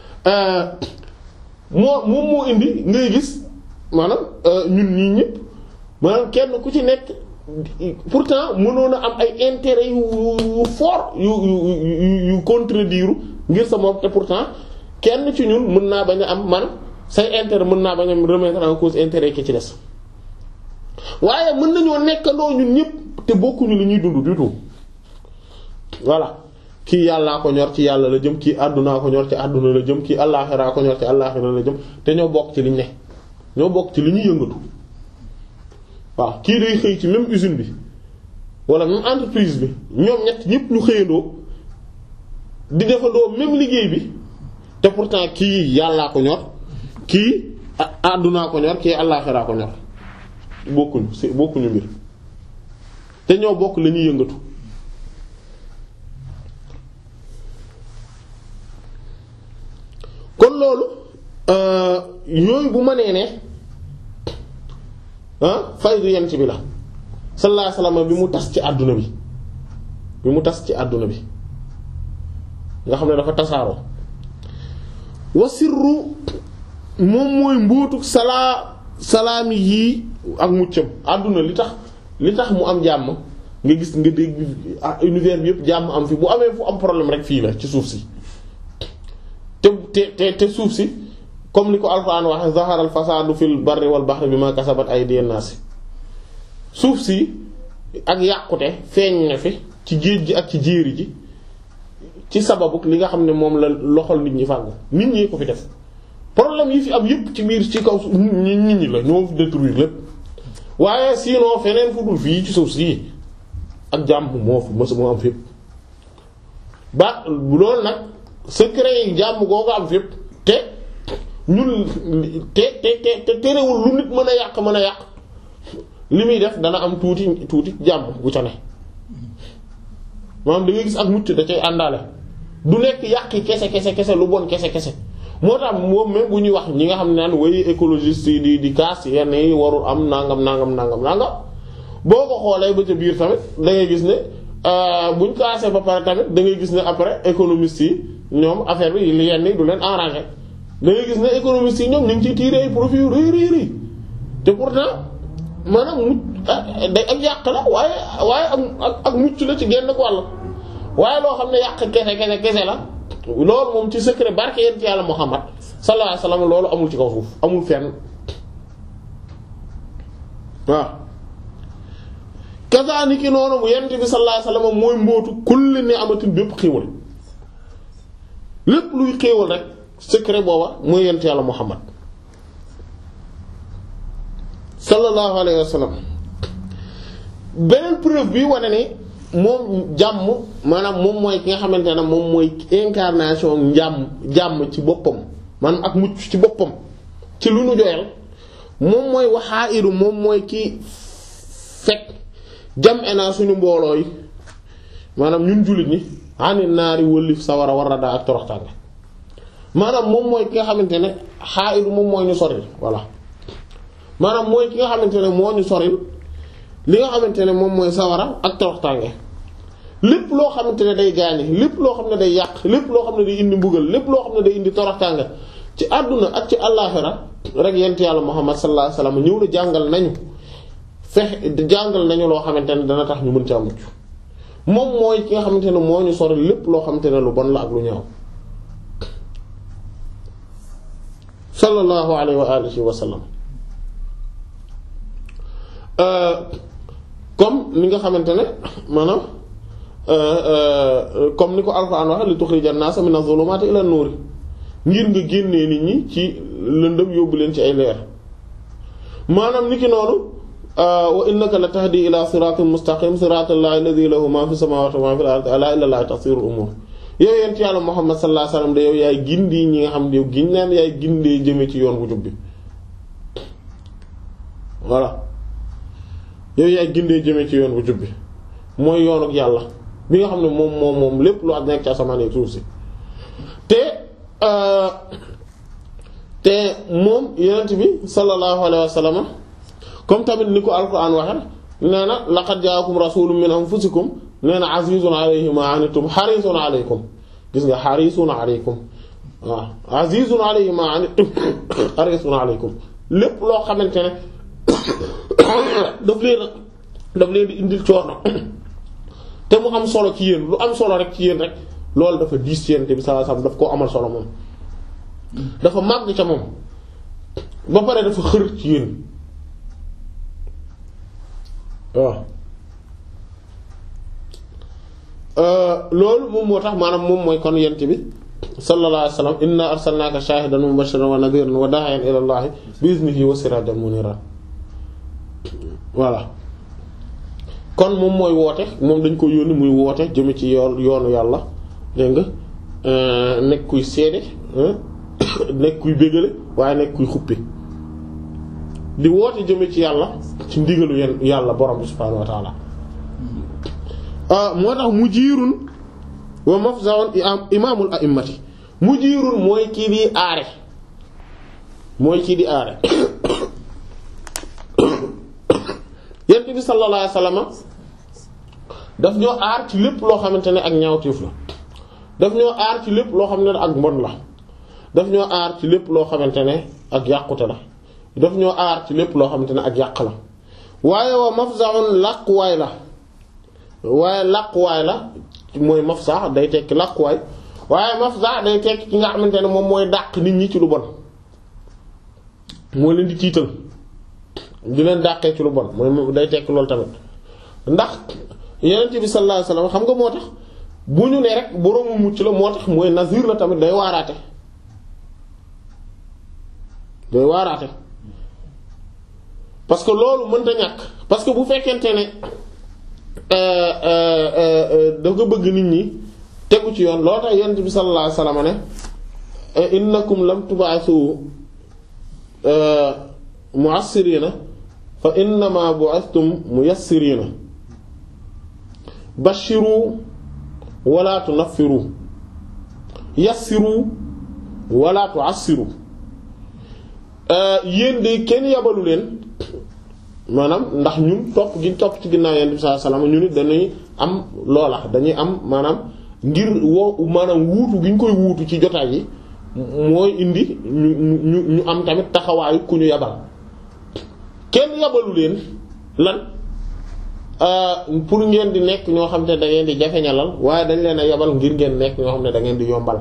[SPEAKER 1] moo moom moo indi ngay gis maanaam ñun ñii ñëpp maanaam kenn ku ci nekk pourtant mënoon a am ay intérêt yu fort yu yu yu contredire ngir sa moom te pourtant kenn ci ñun mën naa bañ a am man say intérêt mën naa bañ a remettre en cause intérêt ki ci des waaye mën nañoo nekkandoo ñun ñëpp te bokkuñu li ñuy dund du tout voilà kii yàllaa ko ñor ci yàlla la jëm kii àddunaa ko ñor ci àdduna la jëm kii àllaaxiraa ko ñor ci àllaaxira la jëm te ñoo bokk ci liñ ne ñoo bokk ci li ñuy yëngatu waaw kii day xëy ci même usine bi wala même entreprise bi ñoom ñett ñëpp ñu xëyandoo di defandoo même liggéey bi te pourtant kii yàllaa ko ñor kii àddunaa ko ñor kii àllaaxiraa ko ñor bokkuñu si bokkuñu mbir te ñoo bokk la ñuy yëngatu kon loolu yooyu bu ma nee ne faydu yent bi la sallallahu alayhi wasallam bi mu tas ci àdduna bi bi mu tas ci àdduna bi nga xam ne dafa tasaaroo wa sirru moom mooy mbóotu salaa salaami yii ak muccam àdduna li tax li tax mu am jàmm nga gis nga dégg univers bi yëpp jàmm am fi bu amee fu am problème rek fii la ci suuf si te te te suuf si comme li ko Alxuraan waxe zahara al fasadu fil barri wal bahri bima kasabat aydin nas suuf si ak yàqute feeñ na fi ci géej gi ak ci jéeri ji ci sababu li nga xam ne moom la loxol nit ñi fàggu nit ñi ko fi def problème yi fi am yëpp ci biir ci kaw nit ñi la ñoo fi détruire lépp waaye sinon feneen fu dul fii ci suuf si ak jàmm moo fi mës moo am fépp ba loolu nag secret yi jàmm googu am fépp te ñun te te te te terewul lu nit mën a yàq mën a yàq li muy def dana am tuuti tuuti jàmm bu ca ne maanaam da ngay gis ak mucc da cay àndaale du nekk yàqi kese kese kese lu bon kese kese moo tax moom même bu ñuy wax ñi nga xam ne naan way écologiste yi di di kaas yenn yi warul am nangam nangam nangam nangam boo ko xoolee ba ca biir tamit da ngay gis ne buñ kaasee ba pare tamit da ngay gis ne après économistes yi ñoom affaire bi li yenn yi du leen arrangé da ngay gis ne économistes yi ñoom ñu ngi ciy tirer ay profit yu rëy rëy rëy te pourtant maanaam mucc day ak yàq la waaye waaye ak ak mucc la ci genn wàll waaye loo xam ne yàq kese kese kese la loolu moom ci secret barke yent yàlla Muhammad sallallahu alayhi wasallam loolu amul ci kaw suuf amul fenn waaw kazaniki noonu bu yent bi sallallahu alayhi wasallam mooy mbootu kulli ni amatin bépp xéewal lépp luy xéewal rek secret booba mooy yent yàlla Muhammad sallallahu alayhi wasallam beneen preuve bi wane ni moom jàmm maanaam moom mooy ki nga xamante ne moom mooy incarnation jàmm jàmm ci boppam maanaam ak mucc ci boppam ci lu nu joyal moom mooy waxaa iru moom mooy ki fekk jam enaa suñu mbooloo yi maanaam ñun jullit ñi ani naari wëllif sawara war a daa ak toroxtaange maanaam moom mooy ki nga xamante ne xaa iru moom mooy ñu soril voilà maanaam mooy ki nga xamante ne moo ñu soril li nga xamante ne moom mooy sawara ak toroxtaange lépp loo xamante ne day gaañe lépp loo xam ne day yàq lépp loo xam ne day indi mbugal lépp loo xam ne day indi toroxtaange ci àdduna ak ci àllaaxira rek yent yàlla Muhammad sallallahu alayhi wasallam ñëw na jàngal nañu fex jàngal nañu loo xamante ne dana tax ñu mën ci am mucc moom mooy ki nga xamante ne moo ñu sori lépp loo xamante ne lu bon la ak lu ñaaw sallallahu alayhi wa alihi wa sallam comme ni nga xamante ne maanaam comme ni ko Alxuraan wax li tuxrija an-naasa mina zulumaati ila an-nuur ngir nga génnee nit ñi ci lëndëm yóbbu leen ci ay leer maanaam ni ki noonu wa innaka la tahdi ila siraatin mustaqim siraatal laahi alladhi lahu ma fi samaawaati wa ma fil ardi alaa ila llaahi tasirul umuur yow yent yàlla Muhammad sallallahu alayhi wasallam de yow yaay gindi ñi nga xam ne yow giñ naan yaay gindee jëme ci yoon bu jub bi voilà yow yaay gindee jëme ci yoon bu jub bi mooy yoonu yàlla bi nga xam ne moom moom moom lépp lu ak nekk ci asamaan ak suuf si te te moom yonent bi sallallahu alayhi wa sallam comme tamit ni ko Alxuraan waxe nee na laqad jaakum rasulun min anfusikum nee na azizun alayhi ma anittum harisun alaykum gis nga harisun alaykum waaw azizun alayhi ma anittum harisun alaykum lépp loo xamante ne daf leen daf leen di indil coono te mu am solo ci yéen lu am solo rek ci yéen rek loolu dafa diis ci yéen te bi sallallahu alayhi wasallam daf koo amal solo moom dafa màgg ca moom ba pare dafa xër ci yéen waaw loolu moom moo tax maanaam moom mooy kon yent bi sallallahu alayhi wasallam inna arsalnaka shahidan wa mubashiran wa nadhiran wa da'iyan ila allahi bi iznihi wa sirajan munira voilà kon moom mooy woote moom dañ ko yónni muy woote jëme ci yoon yoonu yàlla dégg nga nekk kuy seede nekk kuy bégale waaye nekk kuy xuppi di woote jëme ci yàlla ci ndigalu yenn yàlla borom bi subhaanahu wa ta'ala moo tax mujiirun wa mafza'un imaamul a'immati mujiirun mooy kii di aare mooy kii di aare yent bi sallallahu alayhi wasallam daf ñoo aar ci lépp loo xamante ne ak ñaawteef la daf ñoo aar ci lépp loo xam ne ak mbon la daf ñoo aar ci lépp loo xamante ne ak yàqute la daf ñoo aar ci lépp loo xamante ne ak yàq la waaye wa mafza'un làquwaay la waaye làquwaay la mooy mafza day tekki làquwaay waaye mafza day tekki ki nga xamante ne moom mooy dàq nit ñi ci lu bon moo leen di tiital di leen dàqee ci lu bon mooy day tekki loolu tamit ndax yonent bi sallallahu alayhi wasallam xam nga moo tax bu ñu ne rek boroomu mucc la moo tax mooy nazir la tamit day waaraate day waaraate parce que loolu mënta ñàkk parce que bu fekkente ne da nga bëgg nit ñi tegu ci yoon loo tax yonent bi sallallahu alayhi wasallam ne innakum lam tub'asu mu'assirina fa innama bu'astum muyassirina bashiru wala tunaffiru yassiru wala tu'assiru yéen de kenn yabalu leen maanaam ndax ñun topp gi topp ci ginnaaw Yonent bi sallallahu alayhi wasallam ñu nit dañuy am loola dañuy am maanaam ngir woo maanaam wuutu gi ñu koy wuutu ci jotaay yi mooy indi ñu ñu ñu am tamit taxawaayu ku ñu yabal kenn yabalu leen lan pour ngeen di nekk ñoo xam ne da ngeen di jafeñalal waaye dañ leen a yabal ngir ngeen nekk ñoo xam ne da ngeen di yombal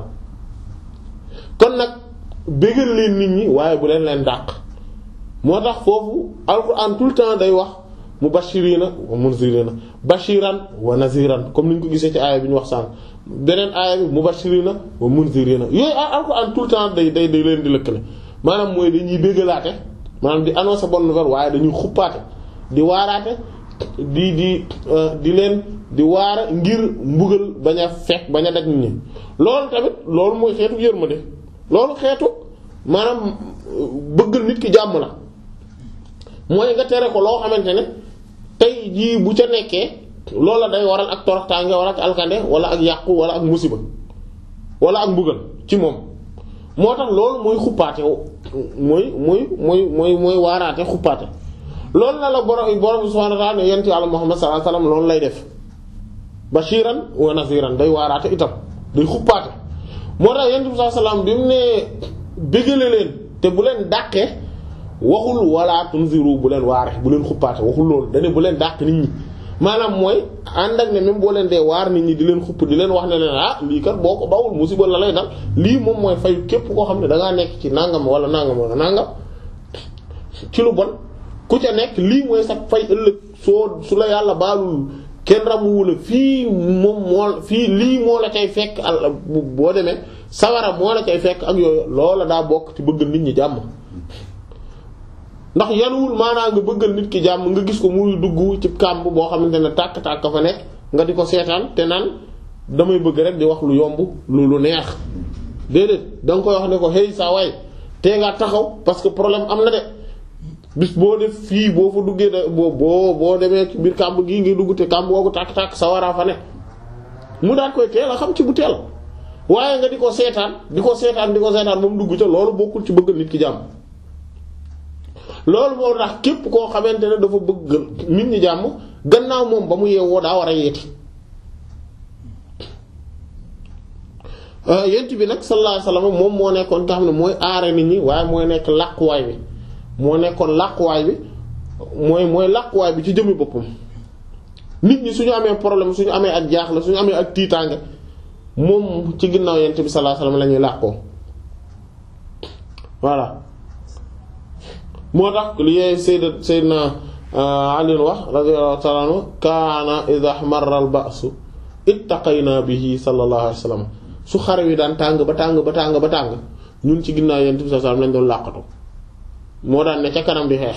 [SPEAKER 1] kon nag bégal leen nit ñi waaye bu leen leen dàq moo tax foofu alxuraan tout le temps day wax mubashirina wa munzirina bashiran wa naziran comme ni ñu ko gisee ci aaya bi ñu wax sànq beneen aaya bi mubashirina wa munzirina yooyu alxuraan tout le temps day day day leen di lëkkale maanaam mooy dañuy bégalaate maanaam di annoncer bonne nouvelle waaye dañuy xuppaate di waaraate di di di leen di waara ngir mbugal bañ a fekk bañ a daj nit ñi loolu tamit loolu mooy xeetu yërmande loolu xeetu maanaam bëggal nit ki jàmm la mooy nga tere ko loo xamante ne tey jii bu ca nekkee loola day waral ak toroxtaange wala ak alkande wala ak yàqu wala ak musiba wala ak mbugal ci moom moo tax loolu mooy xuppaate mooy mooy mooy mooy mooy waaraate xuppaate loolu na la borom borom subhanahu wa ta'ala ne yent Yàlla Muhammad sallallahu alayhi wasallam loolu lay def bashiran wa naziran day waaraate itam day xuppaate moo tax yent bi sallallahu alayhi wasallam bi mu ne bégale leen te bu leen dàqee waxul wala tunziru bu leen waare bu leen xuppaate waxul loolu dane bu leen dàq nit ñi maanaam mooy ànd ak ne même boo leen dee waar nit ñi di leen xupp di leen wax ne leen ah lii kat boo ko bawul musiba la lay dal lii moom mooy fay képp koo xam ne dangaa nekk ci nangam wala nangam wala nangam ci lu bon ku ca nekk lii mooy sax fay ëllëg soo su la yàlla baalul kenn ramuwula fii moom moo fii lii moo la cay fekk al boo demee sawara moo la cay fekk ak yooyu loola daa bokk ci bëggal nit ñi jàmm ndax yanuwul maanaa nga bëggal nit ki jàmm nga gis ko muy dugg ci kàmb boo xamante ne tàkk-tàkk fa nekk nga di ko seetaan te naan damay bëgg rek di wax lu yomb lu lu neex déedéet danga koy wax ne ko hey saa waay tee ngaa taxaw parce que problème am na de bis boo def fii boo fa duggee de boo boo boo demee ci biir kàmb gii ngay dugg te kàmb googu tàkk-tàkk sa waraa fa ne mu daan koy teel a xam ci bu teel waaye nga di ko seetaan di ko seetaan di ko seetaan ba mu dugg ca loolu bokkul ci bëggal nit ki jàmm loolu moo tax képp koo xamante ne dafa bëgg nit ñi jàmm gannaaw moom ba mu yeewoo daa war a yeeti yent bi nag sallallahu alayhi wasallam moom moo nekkoon nga xam ne mooy aare nit ñi waaye mooy nekk làquwaay bi moo nekkoon làquwaay bi mooy mooy làquwaay bi ci jëmmi boppam nit ñi suñu amee problème suñu amee ak jaaxle suñu amee ak tiitaange moom ci ginnaaw yent bi sallallahu alayhi wasallam la ñuy làqoo voilà moo tax li yee Sayyid Sayyidina Ali wax radiyallahu ta'ala anhu kaana idha marra al-ba'su ittaqayna bihi sallallahu alayhi wasallam su xare wi daan tàng ba tàng ba tàng ba tàng ñun ci ginnaaw yent bi sallallahu alayhi wasallam lañ doon làqatu moo daan ne ca kanam di xeex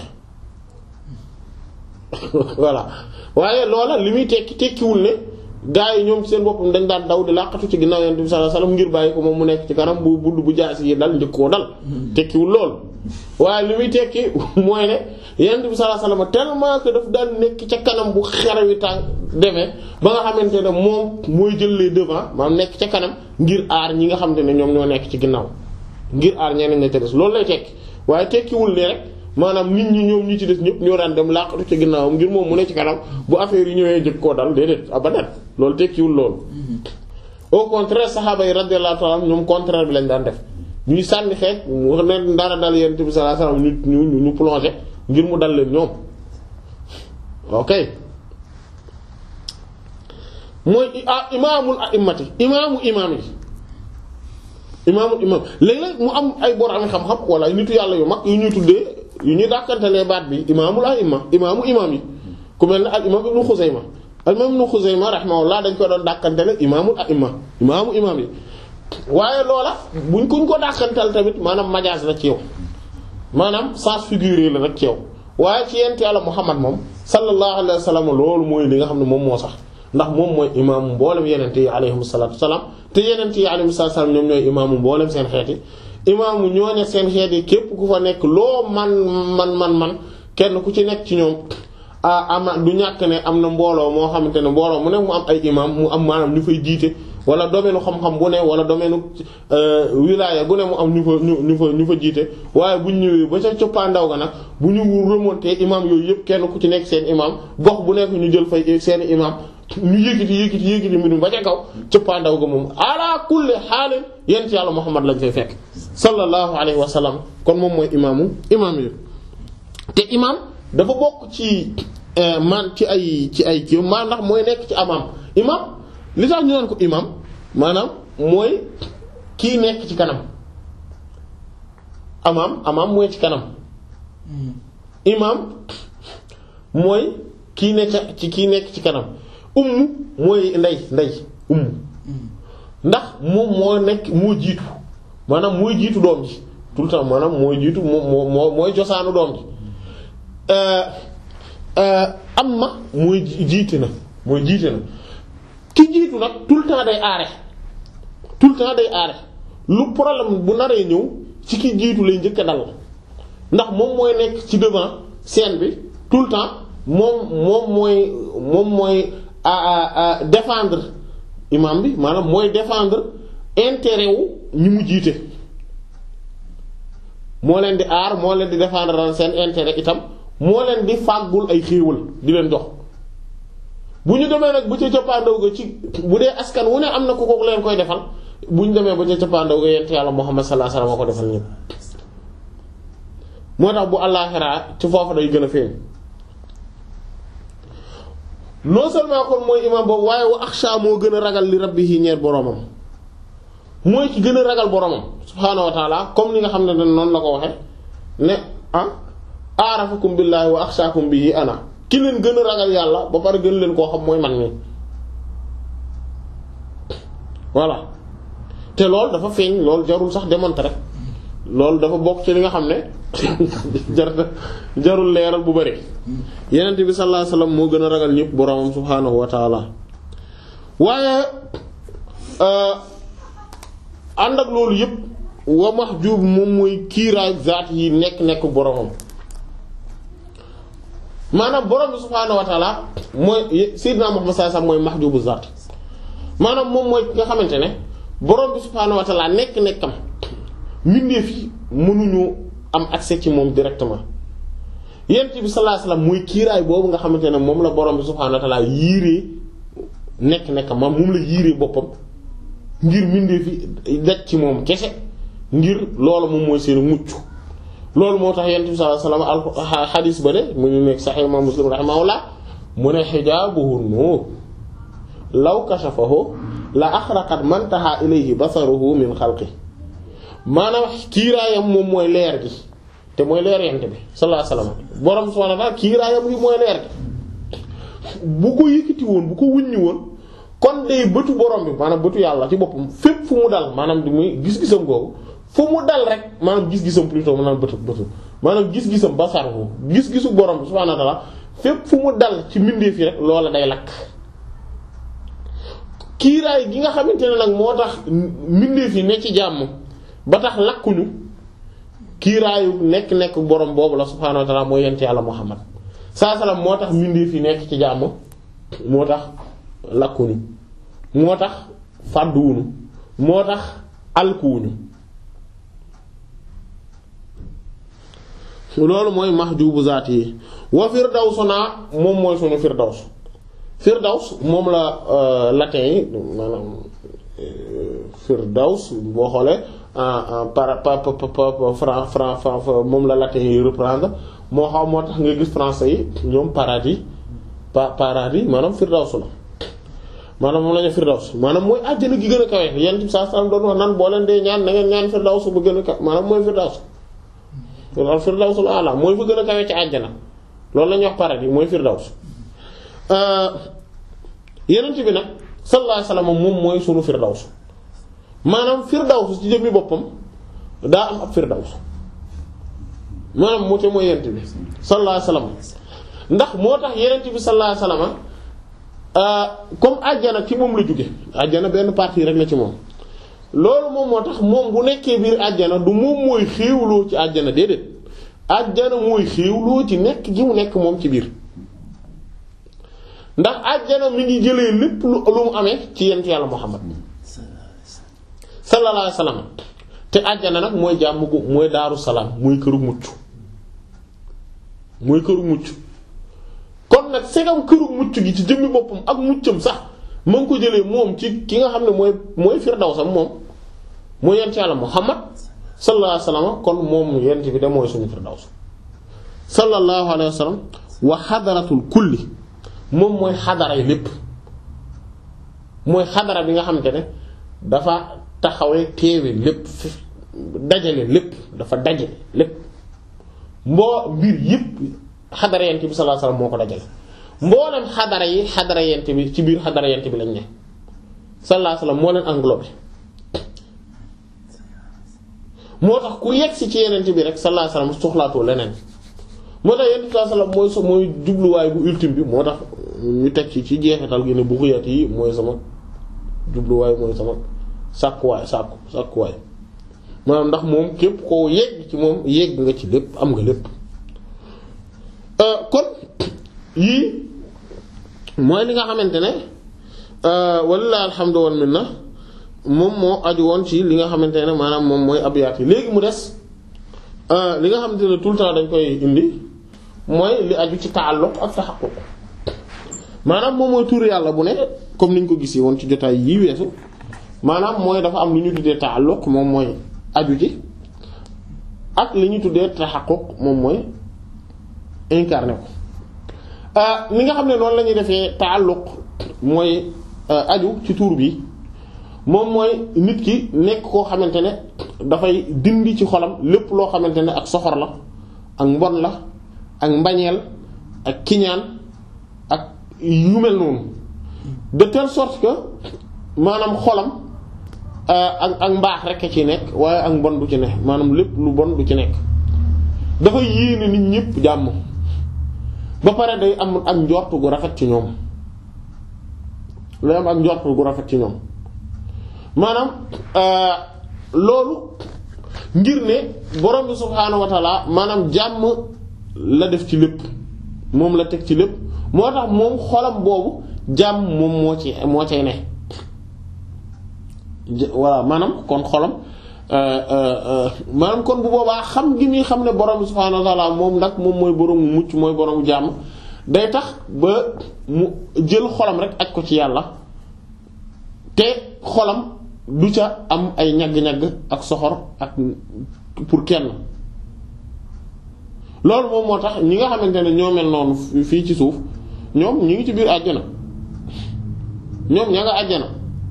[SPEAKER 1] voilà waaye loola li muy tekki tekkiwul ne gaa yi ñoom ci seen boppam dañ daan daw di làqatu ci ginnaaw yent bi sallallahu alayhi wasallam ngir bàyyi ko moom mu nekk ci kanam bu budd bu jaasi yi dal njëkk koo dal tekkiwul lool waaye li muy tekki mooy ne yent bi sallallahu alayhi wasallam tellement que daf daan nekk ca kanam bu xare wi tàng demee ba nga xamante ne moom mooy jël les devant maanaam nekk ca kanam ngir aar ñi nga xamante ne ñoom ñoo nekk ci ginnaaw ngir aar ñeneen ña ca des loolu lay tekki waaye tekkiwul ne rek maanaam nit ñi ñoom ñi ci des ñëpp ñoo daan dem làqatu ci ginnaawam ngir moom mu ne ci kanam bu affaire yi ñëwee jëkk koo dal déedéet abadan loolu tekkiwul loolu. au contraire saxaaba yi radiyallahu ta'ala ñoom contraire bi lañ daan def ñuy sànni xeet wax ne dara dal Yonent bi sallallahu alayhi wasallam ñu ñu ñu plongé ngir mu dal leen ñoom ok mooy imaamul a'immati imaamu imaam yi. imaamul imaam léeg-léeg mu am ay borom xam-xam wala ay nitu yàlla yu mag yu ñuy tuddee yu ñuy dàkkantalee baat bi imaamul a'imma imaamu imaam yi ku mel ne al imaam ibnu Xuzayma al imaam ibnu Xuzayma rahimahullah dañ ko doon dàkkantale imaamul a'imma imaamu imaam yi waaye loola buñ kuñ ko dàkkantal tamit maanaam majaas la ci yow maanaam sens figuré la rek ci yow waaye ci yent yàlla Muhammad moom sallallahu alayhi wa sallam loolu mooy li nga xam ne moom moo sax ndax moom mooy imaamu mboolem yenente yi alayhimu salaatu wasalaam te yenente yi alayhimu salaatu wasalaam ñoom ñooy imaamu mboolem seen xeet yi imaamu ñooña seen xeet yi képp ku fa nekk loo man man man man kenn ku ci nekk ci ñoom ah ama du ñàkk ne am na mbooloo moo xamante ne mbooloo mu ne mu am ay imaam mu am maanaam ñu fay jiite wala domaine xam-xam bu ne wala domaine wilaya bu ne mu am ñu fa ñu ñu fa ñu fa jiite waaye bu ñu ñëwee ba ca coppaandaw ga nag bu ñu remonté imaam yooyu yëpp kenn ku ci nekk seen imaam gox bu nekk ñu jël fay seen imaam ñu yëkkati yëkkati yëkkati mbir ba ca kaw coppaandaw ga moom ala kulli xaalin yent yàlla Muhammad lañ fay fekk sallallahu alayhi wa sallam kon moom mooy imaamu imaam yi te imaam dafa bokk ci man ci ay ci ay kii maa ndax mooy nekk ci amaam imaam li tax ñu naan ko imaam maanaam mooy kii nekk ci kanam amaam amaam mooy ci kanam imaam mooy kii nekk ci kii nekk ci kanam umm mooy ndey ndey umm ndax moom moo nekk moo jiitu maanaam mooy jiitu doom ji tout le temps maanaam mooy jiitu moo moo mooy cosaanu doom ji amma mooy jiite na mooy jiite na ki jiitu nag tout le temps day aare tout le temps day aare lu problème bu naree ñëw ci ki jiitu lay njëkk a dal ndax moom mooy nekk ci devant scène bi tout le temps moom moom mooy moom mooy défendre imam bi maanaam mooy défendre intérêt wu ñi mu jiite moo leen di aar moo leen di défendre seen intérêt itam moo leen di fàggul ay xéewal di leen jox bu ñu demee nag ba ca cappaandaw ga ci bu dee askan wu ne am na ku ko leen koy defal bu ñu demee ba ca cappaandaw ga yent yàlla Muhammad sallallahu alayhi wasallam ko defal ñëpp moo tax bu àllaaxira ci foofu day gën a feeñ non seulement kon mooy imam boobu waaye wa axsha moo gën a ragal li rabbihi ñeer boromam mooy ci gën a ragal boromam subhaanahu wa taala comme ni nga xam ne noonu la ko waxe ne ah aarafakum billaahi wa axshaakum bihi ana ki leen gën a ragal yàlla ba pare gën leen koo xam mooy man mi voilà te loolu dafa feeñ loolu jarul sax démontrer rek loolu dafa bokk ci li nga xam ne jar jarul leeral bu bari yenent bi sallallahu alayhi wasallam moo gën a ragal ñëpp boromam subhaanahu wa taala waaye ànd ak loolu yëpp wa mahjub moom mooy kiiraay zaat yi nekk nekk boromam maanaam borom bi subhaanahu wa taala mooy sayyidina Muhammad sallallahu alayhi wasallam mooy mahjubu zaat maanaam moom mooy nga xamante ne borom bi subhaanahu wa taala nekk nekkam mbindeef yi mënuñu am accès ci moom directement yent bi sallallahu alayhi wasallam mooy kiiraay boobu nga xamante ne moom la borom bi subhaanahu wa taala yiiree nekk nekkam maam moom la yiiree boppam ngir mbindeef yi daj ci moom kese ngir loolu moom mooy seen mucc loolu moo tax yent bi sallallahu alayhi wasallam al xadiis ba de mu ñu nekk Sahih Imam Muslim rahimahullah mu ne xijaabuhu nuur law kashafahu la axraqat man taha ilayhi basaruhu min xalqi maanaam kiiraayam moom mooy leer gi te mooy leer yent bi sallallahu alayhi wasallam borom subhanahu wa ta'ala kiiraayam gi mooy leer gi bu ko yëkkati woon bu ko wuññi woon kon day bëtu borom bi maanaam bëtu yàlla ci boppam fépp fu mu dal maanaam di muy gis-gisam googu fu mu dal rek maanaam gis-gisam plutôt maanaam bëtu bëtu maanaam gis-gisam basaruhu gis-gisu borom bi subhanahu wa ta'ala fépp fu mu dal ci mbindeef yi rek loola day lakk kiiraay gi nga xamante ne nag moo tax mbindeef yi ne ci jàmm ba tax lakkuñu kiiraayu nekk-nekk borom boobu la subhaanahu wa ta'ala mooy yent yàlla Muhammad sallallahu alayhi wasallam moo tax mbindeef yi nekk ci jàmm moo tax lakkuñu moo tax fàdduwuñu moo tax alkuwuñu loolu mooy mahjubu zaati yi wa firdawsu naa moom mooy sunu firdaws firdaws moom la latin yi maanaam firdaws boo xoolee par par par moom la latin yi reprendre moo xaw moo tax nga gis français yi ñoom paradis pa paradis maanaam firdaws la maanaam moom la ñu firdaws maanaam mooy àjjana gi gën a kawe yenn ci saa saa doon wax nan boo leen dee ñaan na ngeen ñaan firdaws bu gën a kawe maanaam mooy firdaws firdawsul a'la mooy fa gën a kawe ci àjjana loolu la ñuy wax paradis mooy firdaws yeneen bi nag sallallahu alayhi wasallam moom mooy sunu firdaws maanaam firdaws ci jëmmi boppam daa am ab firdaws maanaam moo te mooy yenent bi sallallahu alayhi wasallam ndax moo tax yenent bi sallallahu alayhi wasallam comme àjjana ci moom la jóge àjjana benn partie rek la ci moom loolu moom moo tax moom bu nekkee biir àjjana du moom mooy xéewloo ci àjjana déedéet àjjana mooy xéewloo ci nekk gi mu nekk moom ci biir ndax àjjana mi ngi jëlee lépp lu lu mu amee ci yent yàlla Muhammad sallallahu alayhi wasallam te àjjana nag mooy jàmm gu mooy daaru salaam mooy këru mucc mooy këru mucc kon nag segam këru mucc gi ci jëmmi boppam ak muccam sax ma ngi ko jëlee moom ci ki nga xam ne mooy mooy firdawsam moom mooy yent yàlla Muhammad sallallahu alayhi wasallam kon moom yent bi de mooy suñu firdaws sallallahu alayhi wasallam wa xadaratul kulli moom mooy xadara yi lépp mooy xadara bi nga xamante ne dafa taxawee teewe lépp dajale lépp dafa dajale lépp mboo mbir yépp xadara yent bi sallallahu alayhi wasallam moo ko dajale mboolem xadara yi xadara yent bi ci biir xadara yent bi lañ ne sallallahu alayhi wasallam moo leen englobé moo tax ku yegg si ci yenent bi rek sallallahu alayhi wasallam soxlaatoo leneen moo tax yenent bi sallallahu alayhi wasallam mooy so mooy jubluwaay bu ultime bi moo tax ñu teg ci ci jeexital gi ne bu xuyat yi mooy sama jubluwaay mooy sama sàkkuwaay sàkku sàkkuwaay maanaam ndax moom képp koo yegg ci moom yegg nga ci lépp am nga lépp kon yii mooy li nga xamante ne walillahi alhamdu wal minna moom moo aju woon ci li nga xamante ne maanaam moom mooy abyaat yi léegi mu des li nga xamante ne tout le temps dañ koy indi mooy li aju ci taalluq ak tahaqquq maanaam moom mooy tur yàlla bu ne comme niñ ko gisee woon ci jotaay yii weesu maanaam mooy dafa am lu ñu tuddee taalluq moom mooy aju ji ak li ñu tuddee tahaqquq moom mooy incarné ko li nga xam ne noonu la ñuy defee taalluq mooy aju ci tur bi moom mooy nit ki nekk koo xamante ne dafay dindi ci xolam lépp loo xamante ne ak soxor la ak mbon la ak mbañeel ak kiñaan ak yu mel noonu de telle sorte que maanaam xolam ak ak mbaax rek a ci nekk waaye ak mbon du ci nekk maanaam lépp lu bon du ci nekk dafay yéene nit ñépp jàmm ba pare day am ak njort gu rafet ci ñoom day am ak njort gu rafet ci ñoom maanaam loolu ngir ne borom bi subhaanahu wa taala maanaam jàmm la def ci lépp moom la teg ci lépp moo tax moom xolam boobu jàmm moom moo ci moo cay ne voilà maanaam kon xolam maanaam kon bu boobaa xam gi muy xam ne borom bi subhaanahu wa taala moom nag moom mooy boroomu mucc mooy boroomu jàmm day tax ba mu jël xolam rek aj ko ci yàlla te xolam du ca am ay ñagg-ñagg ak soxor ak pour kenn loolu moom moo tax ñi nga xamante ne ñoo mel noonu fii ci suuf ñoom ñi ngi ci biir àjjana ñoom ña nga àjjana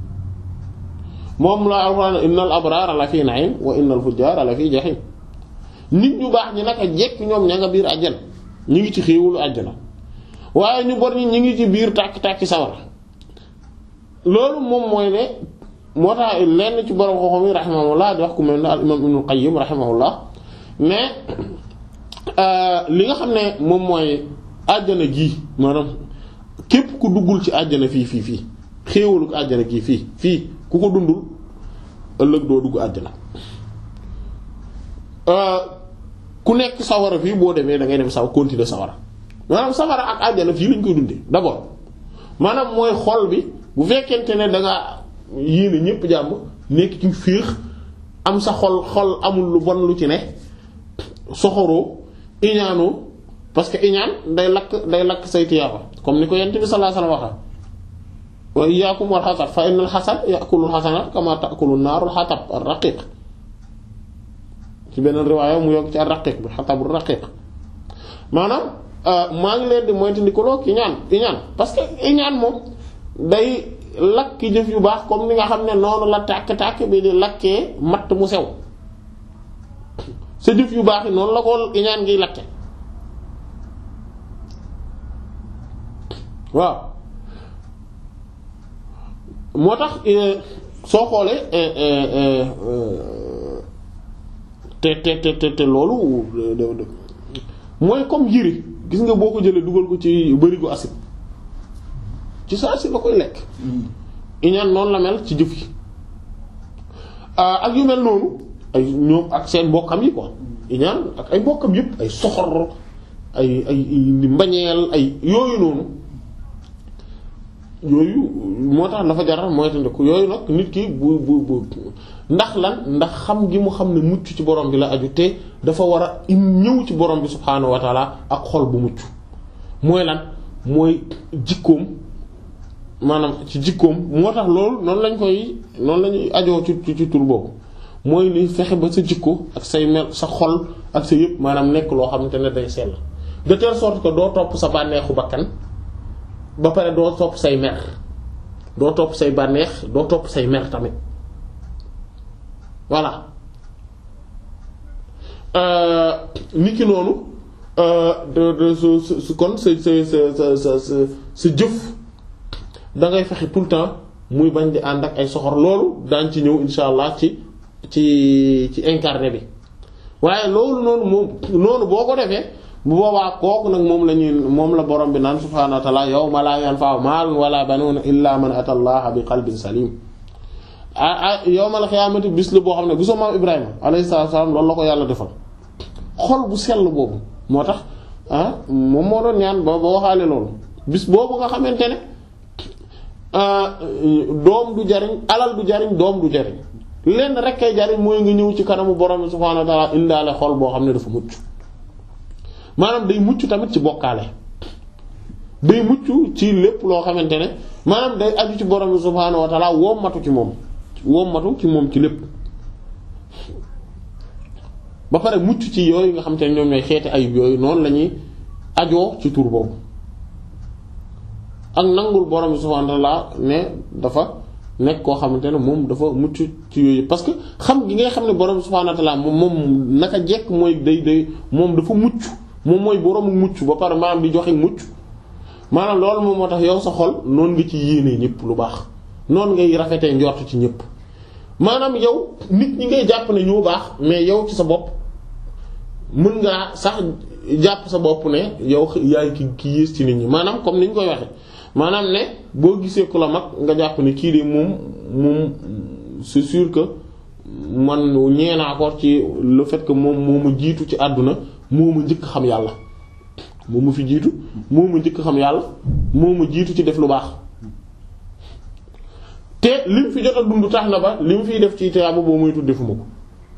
[SPEAKER 1] moom la alxuraan innal abraara la fi na'im wa innal fujjaara la fi jahim nit ñu baax ñi naka jekk ñoom ña nga biir àjjana ñi ngi ci xéewalu àjjana waaye ñu bor ñi ñi ngi ci biir tàkk-tàkki sawar loolu moom mooy ne moo tax lenn ci borom xoxom yi rahimahullah di wax ku mel ne al imam ibnul qayyim rahimahullah mais li nga xam ne moom mooy àjjana gii maanaam képp ku duggul ci àjjana fii fii fii xéewalu ko àjjana gii fii fii ku ko dundul ëllëg doo dugg àjjana ku nekk sawara fii boo demee da ngay dem saw continuer sawara maanaam sawara ak àjjana fii lañ koy dundee d'abord maanaam mooy xol bi bu fekkente ne da nga yéene ñépp jàmm nekk ci féex am sa xol xol amul lu bon lu ci ne soxoroo iñaanoo parce que iñaan day lakk day lakk say tiyaaba comme ni ko yent bi sallallahu alayhi wasallam waxa wa iyyakum wal hasad fa innal hasad ya'kulu al hasanat kama ta'kulu an-naru al-hatab ar-raqiq ci beneen riwaaya mu yokk ci ar-raqiq bi hatab ar-raqiq maanaam maa ngi leen di moytandikuloo ki ñaan iñaan parce que iñaan moom day lakk jëf yu baax comme ni nga xam ne noonu la tàkk-tàkk bi di lakkee matt mu sew sa jëf yu baax yi noonu la ko iñaan ngiy lakke waaw moo tax soo xoolee te te te te te loolu mooy comme yére gis nga boo ko jëlee dugal ko ci barigo acide ci saa si la koy lekk. iñaan noonu la mel ci jëf yi ak yu mel noonu ay ñoom ak seen mbokkam yi quoi iñaan ak ay mbokkam yëpp ay soxor ay ay mbañeel ay yooyu noonu yooyu moo tax dafa jar mooy tandiku yooyu nag nit ki bu bu bu ndax lan ndax xam gi mu xam ne mucc ci borom bi la aju te dafa war a ñëw ci borom bi subhaanahu wa taala ak xol bu mucc mooy lan mooy jikkoom maanaam ci jikkoom moo tax loolu noonu lañ koy noonu lañuy ajoo ci ci tur boobu mooy ni fexe ba sa jikko ak say mel sa xol ak sa yëpp maanaam nekk loo xamante ne day sell de telle sorte que doo topp sa bànneexu bakkan ba pare doo topp say mer doo topp say bànneex doo topp say mer tamit voilà nit ki noonu de de su su kon sa sa sa sa sa sa jëf da ngay fexe tout le temps muy bañ di ànd ak ay soxor loolu daañ ci ñëw insha allah ci ci ci incarné bi waaye loolu noonu moom noonu boo ko defee bu boobaa kooku nag moom la ñuy moom la borom bi naan subhaanahu wa ta'ala yawma laa yanfa'u maalun wala banuuna illa man ata allaha bi qalbin salim ah ah yawmal qiyaamati bis la boo xam ne gisoo maam Ibrahima alayhi salaam loolu la ko yàlla defal xol bu sell boobu moo tax ah moom moo doon ñaan ba ba waxaale loolu bis boobu nga xamante ne doom du jariñ alal du jariñ doom du jariñ lenn rek kay jariñ mooy nga ñëw ci kanamu borom bi subhaanahu wa ta'ala indaale xol boo xam ne dafa mucc maanaam day mucc tamit ci bokkaale day mucc ci lépp loo xamante ne maanaam day aju ci borom bi subhaanahu wa ta'ala wommatu ci moom wommatu ci moom ci lépp ba pare mucc ci yooyu nga xamante ne ñoom ñooy xeeti ayib yooyu noonu la ñuy ajoo ci tur boobu ak nangul borom bi subhaanahu wa ta'ala ne dafa nekk koo xamante ne moom dafa mucc ci yooyu parce que xam gi ngay xam ne borom bi subhaanahu wa ta'ala moom moom naka jekk mooy day day moom dafa mucc moom mooy boroomu mucc ba pare maanaam di joxe mucc maanaam loolu moom moo tax yow sa xol noonu nga ci yéenee ñëpp lu baax noonu ngay rafetee njort ci ñëpp maanaam yow nit ñi ngay jàpp ne ñoo baax mais yow ci sa bopp mën ngaa sax jàpp sa bopp ne yow yaay ki ki yées ci nit ñi maanaam comme ni ñu koy waxe maanaam ne boo gisee ku la mag nga jàpp ne kii de moom moom c'est sûr que man ñeenaa ko ci le fait que moom moo ma jiitu ci àdduna moo ma njëkk xam yàlla moo ma fi jiitu moo ma njëkk xam yàlla moo ma jiitu ci def lu baax te lim fi jot a dund tax na ba lim fiy def ci tiyaabu boo muy tudd defuma ko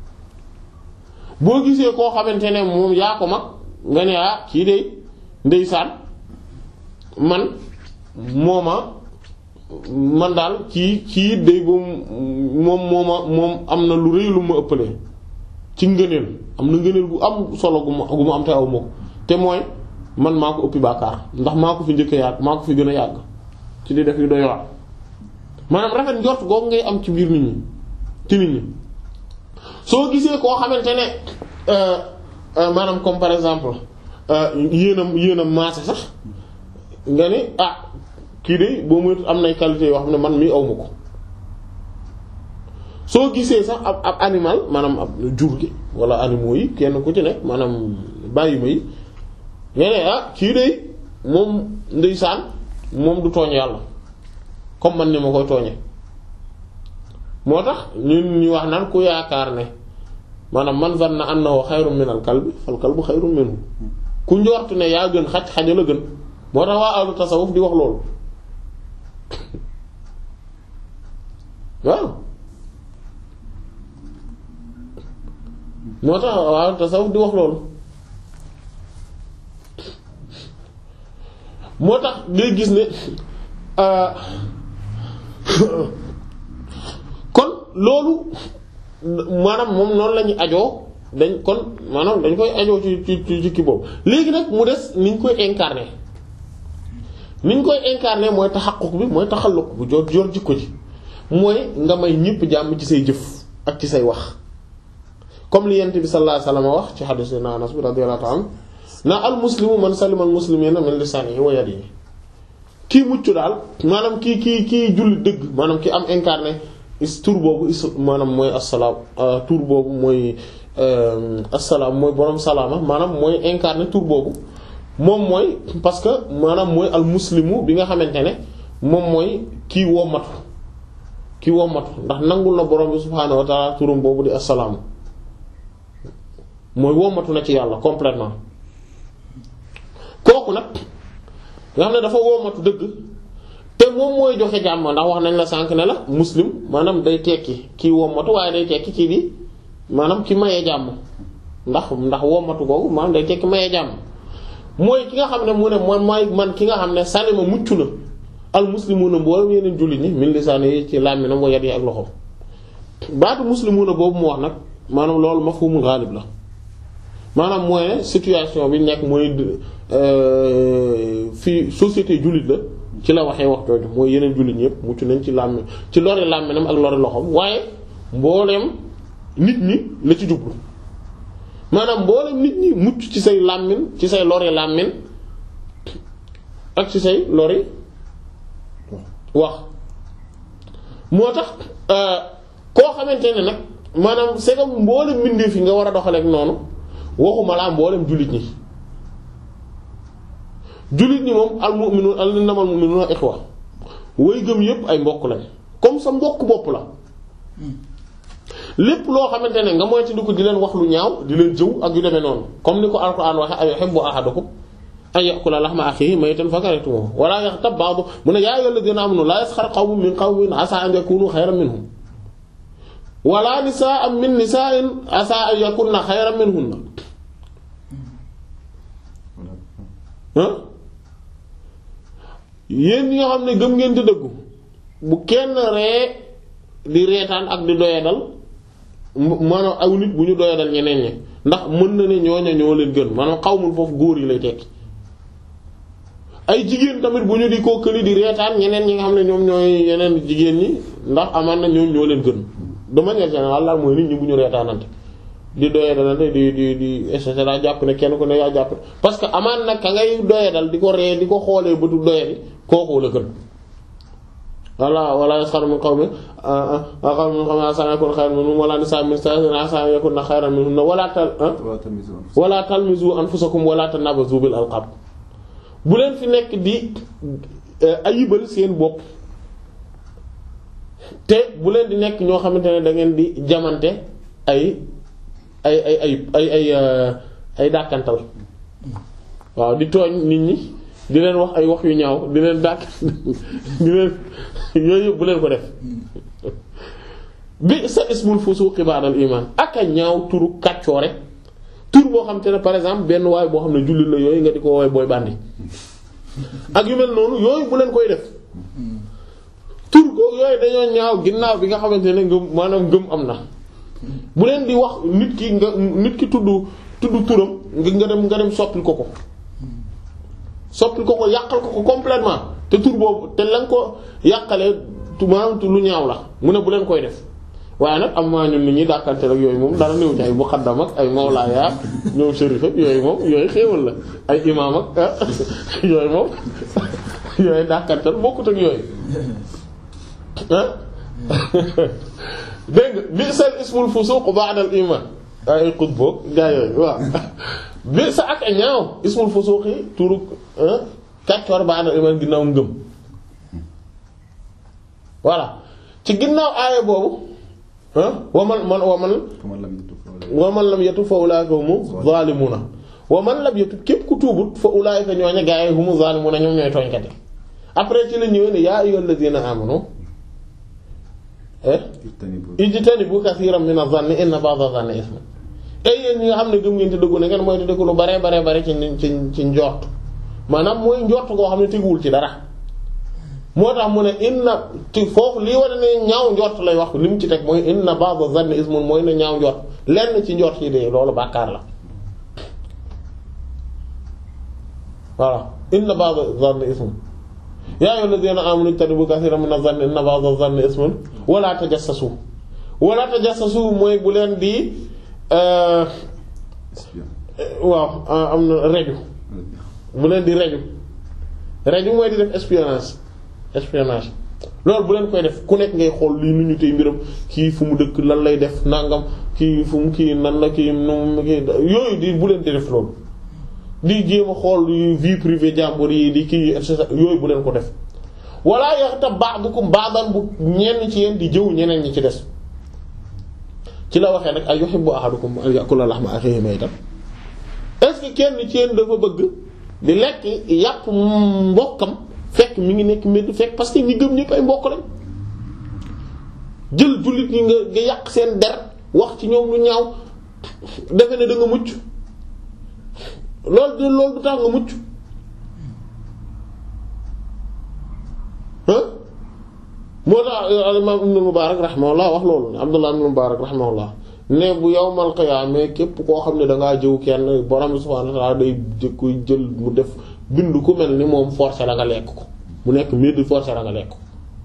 [SPEAKER 1] boo gisee koo xamante ne moom yaa ko mag nga ne ah kii de ndeysaan man mooma man daal kii kii day boobu moom mooma moom am na lu rëy lu ma ëppalee ci ngëneel am na ngëneel gu am solo gu ma gu ma am te aw ma ko te mooy man maa ko ëppi bàkkaar ndax maa ko fi njëkk a yàgg maa ko fi gën a yàgg ci di def yu doy waar maanaam rafet njort googu ngay am ci biir nit ñi ci nit ñi soo gisee koo xamante ne maanaam comme par exemple yéenam yéenam maase sax nga ni ah kii de boo muy am nay qualité yoo xam ne man mii aw ma ko soo gisee sax ab ab animal maanaam ab jur gi wala animaux yi kenn ku ci nekk maanaam bàyyi ma yi nga ne ah kii de moom ndeysaan moom du tooñ yàlla comme man ni ma koy tooñe moo tax ñun ñu wax naan ku yaakaar ne maanaam man zanna annahu xayrun minal kalbi fal kalbu xayrun minhu ku njort ne yaa gën xaj xaja la gën moo tax waa ahlu tasawuf di wax loolu waaw moo tax waa ahlu tasawuf di wax loolu moo tax ngay gis ne kon loolu maanaam moom noonu la ñuy ajoo dañ kon maanaam dañ koy ajoo ci ci ci kii boobu léegi nag mu des niñ koy incarner niñ koy incarner mooy taxaquq bi mooy taxalluq bu jor jor jikko ji mooy nga may ñëpp jàmm ci say jëf ak ci say wax comme li yent bi sallallahu alayhi wasallam wax ci hadith na Anas bi radiyallahu anhu na al muslimu man salima al muslimina min lisanihi wa yadihi kii mucc daal maanaam kii kii kii jullit dëgg maanaam ki am incarné is tur boobu is maanaam mooy assalaam tur boobu mooy assalaam mooy borom salaama maanaam mooy incarné tur boobu moom mooy parce que maanaam mooy al muslimu bi nga xamante ne moom mooy kii wommatu kii wommatu ndax nangul na borom bi subhaanahu wa ta'ala turam boobu di assalaamu mooy wommatu na ci yàlla complètement kooku nag nga xam ne dafa wommatu dëgg te moom mooy joxe jàmm ndax wax nañ la sànk ne la muslim maanaam day tekki kii wommatu waaye day tekki kii di maanaam ki mayee jàmm ndax ndax wommatu googu maanaam day tekki mayee jàmm mooy ki nga xam ne mu ne man mooy man ki nga xam ne salima mucc na al muslimuna mboolem yeneen jullit ñi min lisaani yi ci làmminam wa yadi ak loxo baatu muslimuna boobu mu wax nag maanaam loolu mafhumul ghalib la maanaam mooy ne situation bi nekk mooy fii société jullit la ci la waxee wax jooju mooy yeneen jullit ñi yëpp mucc nañ ci làmmi ci lori làmminam ak lori loxom waaye mbooleem nit ñi la ci jublu maanaam mbooleem nit ñi mucc ci say làmmin ci say lori làmmin ak ci say lori wax moo tax koo xamante ne nag maanaam c'est que mboolem mbindeef yi nga war a doxaleek noonu waxuma laa mboolem jullit ñi jullit ñi moom al mu'minun al innamal mu'minuna ikhwa way gëm yépp ay mbokk lañ comme sa mbokk bopp la lépp loo xamante ne nga moytu di ko di leen wax lu ñaaw di leen jëw ak yu demee noonu comme ni ko alquran waxe ay yuhibbu ahadukum an ya'kula lahma akhihi maytan fakarihtumuh wala yaghtab ba'du mu ne yaa ayyuhal ladhina amanu la yaskhar qawmun min qawmin asa an yakunu khayran minhum wala nisaa'un min nisaa'in asa an yakunna khayran minhunna ah yéen ñi nga xam ne gëm ngeen di dëggu bu kenn ree di reetaan ak di doyadal maanaam aw nit bu ñu doyadal ñeneen ñi ndax mën na ne ñooña ñoo leen gën maanaam xawmul foofu góor yi lay tekki ay jigéen tamit bu ñu di ko këli di reetaan ñeneen ñi nga xam ne ñoom ñooy yeneen jigéen ñi ndax amaan na ñoom ñoo leen gën de manière générale daal mooy nit ñi bu ñu reetaanante di doyadalante di di di et cetera jàpp ne kenn ku ne yaa jàpp parce que amaan nag ka ngay doyadal di ko ree di ko xoolee bëtu doyadi kooku la gën walla walla yasxar min qawmin qawmin qawmin asaa an yakuna xayran minhum wala nisaa'un min nisaa'in asaa an yakunna xayran minhunna wala tal wala talmizu anfusakum wala tanabazu bil alqab bu leen fi nekk di ayibal seen bopp te bu leen di nekk ñoo xamante ne da ngeen di jamante ay ay ay ay ay ay ay dàkkantal waaw di tooñ nit ñi di leen wax ay wax yu ñaaw di leen dàkk di leen yooyu bu leen ko def bi sa ismul fusuqi ba'dal iman ak a ñaaw turu kàccoore tur boo xam te ne par exemple benn waay boo xam ne jullit la yooyu nga di ko woowee booy bandi ak yu mel noonu yooyu bu leen koy def tur ko yooyu dañoo ñaaw ginnaaw bi nga xamante ne ngëm maanaam ngëm am na bu leen di wax nit ki nga nit ki tudd tudd turam nga dem nga dem soppil ko ko soppil ko ko yàqal ko ko complètement te tur boobu te lañ ko yàqalee maanaam lu ñaaw la mu ne bu leen koy def waaye nag am maa ñun nit ñi dàkkante ak yooyu moom dara néew ci ay muqaddam ak ay mawlaaya ñoom shérif ak yooyu moom yooyu xéewal la ay imaam ak yooyu moom yooyu dàkkantal bokkut ak yooyu dégg nga bi sal ismul fusuq ba'dal iman ay xutbo gaa yooyu waaw bi sa ak a ñaaw ismul fusuq yi turu kàccoor ba'dal iman ginnaaw ngëm voilà ci ginnaaw aaya boobu waman man waman waman lam yatub fa ulaa'ika humu zaalimuuna waman lam yatub képp ku tuubut fa ulaa'ika ñooñu gaa yi humu zaalimuuna ñoom ñooy tooñkat yi après ci la ñëwee ne yaa ayyuhal laziina aamanu ijtanibu kathiran mina zanni inna ba'da zanni ism ay yéen ñi nga xam ne gëm ngeen te dëggu ne ngeen mooy te dëggu lu bare bare bare ci ci ci njort maanaam mooy njort koo xam ne teguwul ci dara moo tax mu ne inna ci foofu lii war ne ñaaw njort lay wax li mu ci teg mooy inna ba'da zanni ismun mooy ne ñaaw njort lenn ci njort yi de loolu bàkkaar la voilà inna ba'da zanni ismun yaa ayyuhal ladhina amanu ijtanibu kathiran mina zanni inna ba'da zanni ismun wala tajassasu wala tajassasu mooy bu leen di waaw am na reju bu leen di reju reju mooy di def espionnage espionnage loolu bu leen koy def ku nekk ngay xool lii nu ñu tey mbiram kii fu mu dëkk lan lay def nangam kii fu mu kii nan la kii nu kii yooyu di bu leen di def loolu di jéem a xool vie privée jàmbur yi di kii et cetera yooyu bu leen ko def wala yaghtab ba'dukum ba'dan bu ñenn ci yéen di jëw ñeneen ñi ci des ci la waxee nag ay yuhibbu ahadukum an ya'kula lahma akhihi maytan est-ce que kenn ci yéen dafa bëgg di lekk yàpp mbokkam fekk mi ngi nekk médd fekk parce que ñi gëm ñëpp ay mbokk lañ jël jullit ñi nga nga yàq seen der wax ci ñoom lu ñaaw defe ne da nga mucc loolu de loolu du tax nga mucc ah moo tax al-Imam Ibn Mubarak rahimahullah wax loolu ne Abdullah ibn Mubarak rahimahullah ne bu yawmal qiyaama képp koo xam ne dangaa jëw kenn borom subhaanahu wa ta'aala day koy jël mu def bindu ku mel ni moom forcé la nga lekk ko mu nekk mbir di forcé la nga lekk ko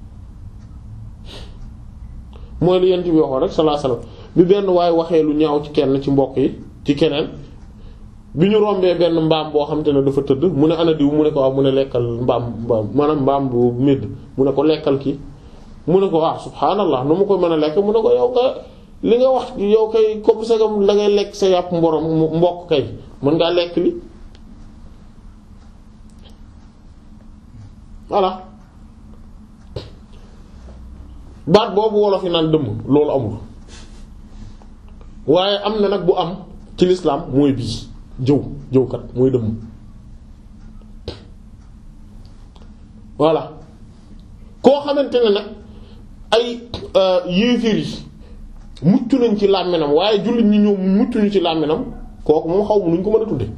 [SPEAKER 1] mooy lu yent bi waxoon rek sallallahu alayhi wasallam bi benn waaye waxee lu ñaaw ci kenn ci mbokk yi ci keneen bi ñu rombee benn mbaam boo xam te ne dafa tëdd mu ne ana diw mu ne ko waaw mu ne lekkal mbaam mbaam maanaam mbaam bu médd mu ne ko lekkal kii mu ne ko waaw subhaanallah nu mu koy mën a lekk mu ne ko yow nga li nga wax yow kay comme ça da ngay lekk sa yàpp mborom mbokk kay mën ngaa lekk li voilà baat boobu wolof yi naan dëmm loolu amul waaye am na nag bu am ci lislaam mooy bii jëw jëwkat mooy dëmm voilà koo xamante ne nag ay yéeféer yi mucc nañ ci làmminam waaye jullit ñi ñoom mucc ñu ci làmminam kooku moom xaw ma nuñ ko mën a tudde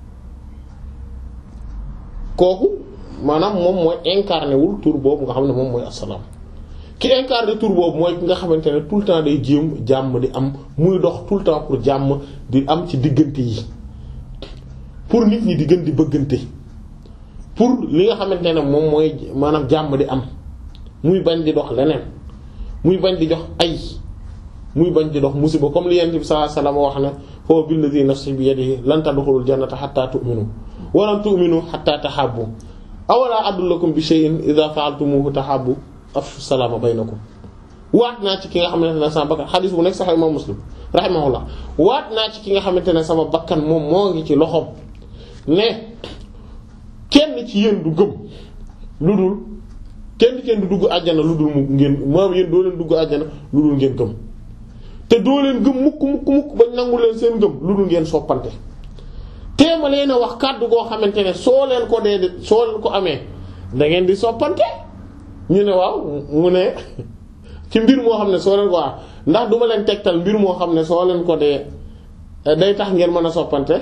[SPEAKER 1] kooku maanaam moom mooy incarné wul tur boobu nga xam ne moom mooy assalaam ki incarné tur boobu mooy ki nga xamante ne tout le temps day jéem jàmm di am muy dox tout le temps pour jàmm di am ci diggante yi pour nit ñi di gën di bëggante pour li nga xamante ne moom mooy maanaam jàmm di am muy bañ di dox leneen muy bañ di jox ay muy bañ di dox musiba comme li Yonent bi sallallahu alayhi wasallam wax ne fa billadhi nafsi bi yadihi lan tadkhulul jannata hatta tu'minu wa lan tu'minu hatta tahabbu awala adullukum bi shay'in idha fa'altumuhu tahabbu afshu salaama baynakum waat naa ci ki nga xamante ne sama bakkan xadiis bu nekk Sahih Imam Muslim rahimahullah waat naa ci ki nga xamante ne sama bakkan moom moo ngi ci loxoom ne kenn ci yéen du gëm lu dul kenn kenn du dugg àjjana lu dul mu ngeen maam yéen doo leen dugg àjjana lu dul ngeen gëm te doo leen gëm mukk mukk mukk bañ nangu leen seen gëm lu dul ngeen soppante téema leen a wax kàddu goo xamante ne soo leen ko dee soo leen ko amee da ngeen di soppante ñu ne waaw mu ne ci mbir moo xam ne soo leen ko wax ndax duma leen tegtal mbir moo xam ne soo leen ko dee day tax ngeen mën a soppante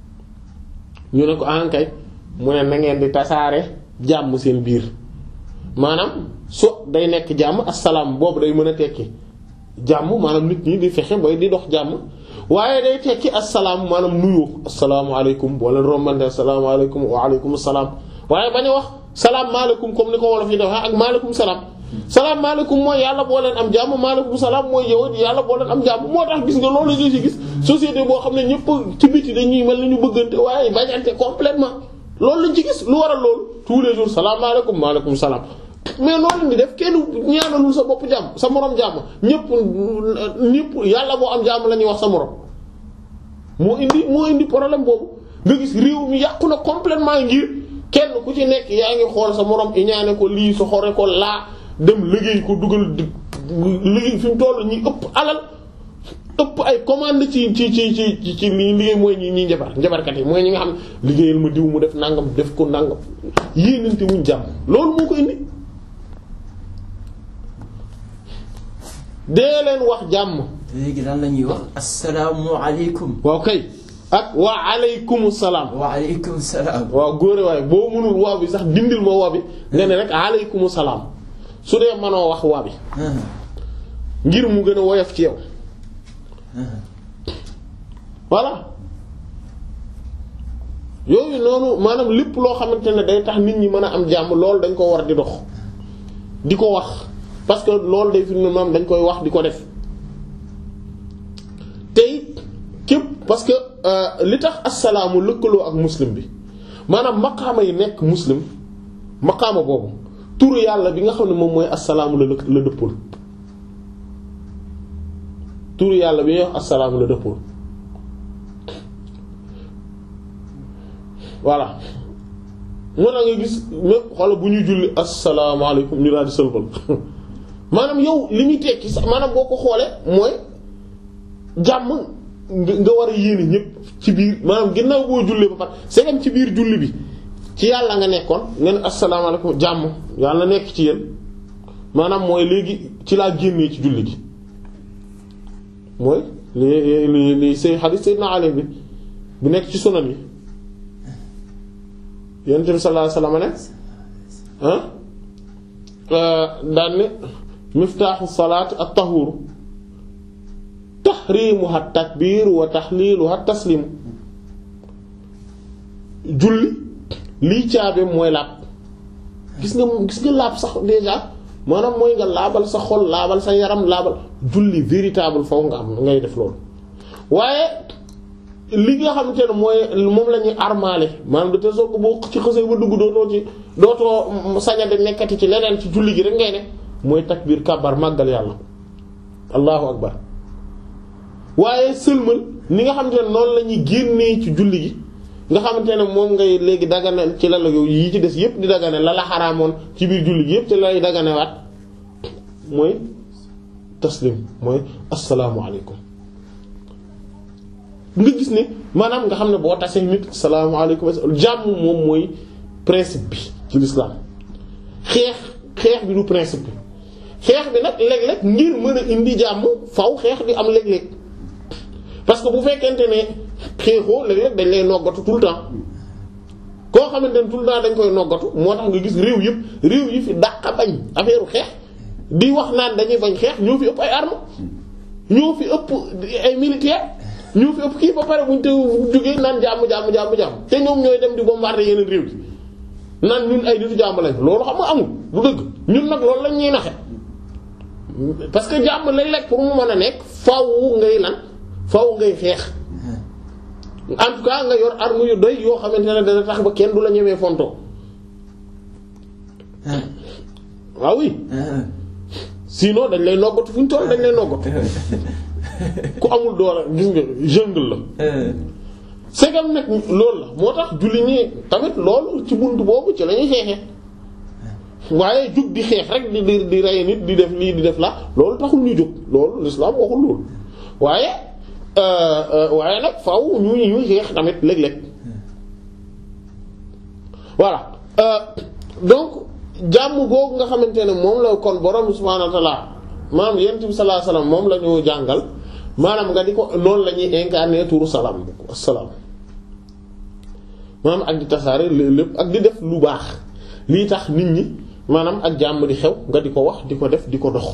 [SPEAKER 1] ñu ne ko ankay mu ne na ngeen di tasaare jàmm seen biir maanaam so day nekk jàmm assalaam boobu day mën a tekki jàmm maanaam nit ñi di fexe bay di dox jàmm waaye day tekki assalaam maanaam nuyu asalaamaaleykum boo leen rombante asalaamaaleykum wa aleykum salaam waaye bañ a wax salaam maaleykum comme ni ko wolof yi def ak maaleykum salaam salaam maaleykum mooy yàlla boo leen am jàmm maaleykum salaam mooy yow yàlla boo leen am jàmm moo tax gis nga loolu la ci gis société boo xam ne ñëpp ci biti dañuy mel ni ñu bëggante waaye bañante complètement loolu lañ ci gis lu waral loolu tous les jours salaam maaleykum maaleykum salaam mais loolu di def kenn ñaanalul sa bopp jàmm sa morom jàmm ñëpp ñëpp yàlla boo am jàmm la ñuy wax sa morom moo indi moo indi problème boobu nga gis réew mi yàqu na complètement ngir kenn ku ci nekk yaa ngi xool sa morom i ñaane ko lii sa xore ko laa dem liggéey ko dugal liggéey fi mu toll ñi ëpp alal ëpp ay commande ci ci ci ci ci li liggéey mooy ñi ñi njabar njabarkat yi mooy ñi nga xam liggéeyal ma diw mu def nangam def ko nangam yéenante wuñ jàmm loolu moo ko indi dee leen wax jàmm.
[SPEAKER 2] léegi lan la ñuy wax assalaamu alaykum.
[SPEAKER 1] waaw kay ak wa aleykum salaam.
[SPEAKER 2] wa aleykum salaam.
[SPEAKER 1] waaw góore waaye boo mënul waa bi sax dindil ma waa bi nga ne rek aleykum salaam su dee mënoo wax waa bi ngir mu gën a woyof ci yow. voilà yooyu noonu maanaam lépp loo xamante ne day tax nit ñi mën a am jàmm loolu dañ ko war di dox di ko wax. parce que loolu day fi maam dañ koy wax di ko def tey képp parce que li tax assalaamu lëkkaloo ak muslim bi maanaam maqaama yi nekk muslim maqaama boobu turu yàlla bi nga xam ne moom mooy assalaamu la la dëppul turu yàlla bi ñuy wax assalaamu la dëppul voilà moo tax nga gis même xoolal bu ñuy julli asalaamaaleykum ñu daal di sëlbal maanaam yow li muy tekki sax maanaam boo ko xoolee mooy jàmm nga war a yéene ñépp ci biir maanaam ginnaaw boo jullee ba pare c'est comme ci biir julli bi ci yàlla nga nekkoon nga ne asalaamaaleykum jàmm yàlla nekk ci yéen maanaam mooy léegi ci laa génnee ci julli gi mooy li li li say xadiis Sayyidina Ali bi bu nekk ci sunan yi Yonent bi sallallahu alayhi wasallam ne ah daan ne miftaaxu salaat at-tahuur tahriimuha at-takbiir wa tahliiluha at-tasliim julli lii caabe mooy laab gis nga gis nga laab sax déjà maanaam mooy nga laabal sa xol laabal sa yaram laabal julli véritable faw nga am ngay def loolu waaye li nga xamante ne mooy moom la ñuy armaale maanaam de telle sorte que boo ci xësee ba dugg dootoo ci dootoo sañade nekkati ci leneen ci julli gi rek ngay ne mooy takbiir kàbbar màggal yàlla allahu akbar waaye sëlmal ni nga xamante ne noonu la ñuy génnee ci julli gi nga xamante ne moom ngay léegi dagane ci la la yow yi ci des yépp di dagane la la xaraamoon ci biir julli gi yépp ci lay daganewaat mooy taslim mooy assalaamu alaykum nga gis ne maanaam nga xam ne boo tasee nit assalaamu alaykum jàmm moom mooy principe bi ci l'islam xeex xeex bi du principe bi xeex bi nag léeg-léeg ngir mën a indi jàmm faw xeex di am léeg-léeg parce que bu fekkente ne xeexoo léeg-léeg dañ lay noggatu tout le temps koo xamante ne tout le temps dañ koy noggatu moo tax nga gis réew yëpp réew yi fi dàq bañ affaire xeex di wax naan dañuy bañ xeex ñoo fi ëpp ay armes ñoo fi ëpp ay militaires ñoo fi ëpp kii ba pare buñ te jógee naan jàmm jàmm jàmm jàmm te ñoom ñooy dem di bombarder yeneen réew yi naan ñun ay nitu jàmm lañ loolu xam nga amul du dëgg ñun nag loolu lañ ñuy naxe parce que jàmm léeg-léeg pour mu mën a nekk faaw ngay lan faaw ngay xeex en tout cas nga yor arme yu doy yoo xamante ne dana tax ba kenn du la ñemee fonto waaw oui sinon dañ lay noggatu fu ñu toll dañ lay noggatu ku amul doole gis nga jungle la segam nag loolu la moo tax julli ñi tamit loolu ci buntu boobu ci la ñuy xeexee waaye jug di xeex rek di di di rey nit di def lii di def la loolu taxul ñu jóg loolu l'islam waxul loolu waaye waaye nag faaw ñu ñuy xeex tamit léeg-léeg voilà donc jàmm googu nga xamante ne moom la kon borom subhaanahu wa ta'ala maanaam yonent bi sallallahu alayhi wasallam moom la ñu jàngal maanaam nga di ko noonu la ñuy incarner turu salaam assalaam maanaam ak di tasaare lépp ak di def lu baax lii tax nit ñi maanaam ak jàmm di xew nga di ko wax di ko def di ko dox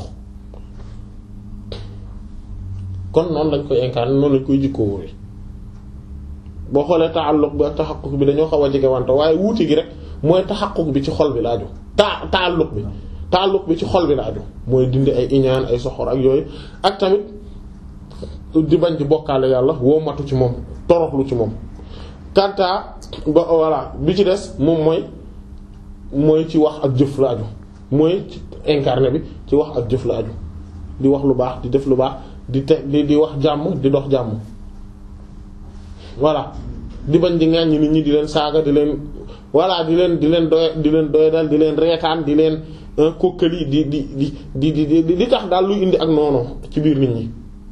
[SPEAKER 1] kon noonu lañ koy incarner noonu lañ koy jikkoo wóore boo xoolee ta'alluq bi ak tahaqquq bi dañoo xaw a jege wante waaye wuute gi rek mooy tahaqquq bi ci xol bi la aju ta ta'alluq bi ta'alluq bi ci xol bi la aju mooy dindi ay iñaan ay soxor ak yooyu ak tamit di bañ di bokkaale yàlla woo matu ci moom toroxlu ci moom kanta ba voilà bi ci des moom mooy mooy ci wax ak jëf la aju mooy ci incarné bi ci wax ak jëf la aju di wax lu baax di def lu baax di te di di wax jàmm di dox jàmm voilà di bañ di ŋàññi nit ñi di leen saaga di leen voilà di leen di leen doy di leen doydal di leen reetaan di leen kokkali di di di di di di di tax daal luy indi ak noonu ci biir nit ñi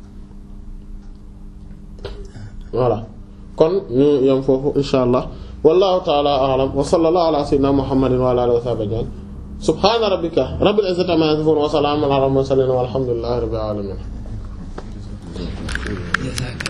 [SPEAKER 1] voilà kon ñu yam foofu insha allah wallahu ta'ala a'lam wa sallallahu ala sayyidina muhammadin wa ala alihi wa sahbihi ajma'in subhana rabbika rabbil izzati amma yasifun wa salamun ala al mursalin walhamdulillahi rabbil alamin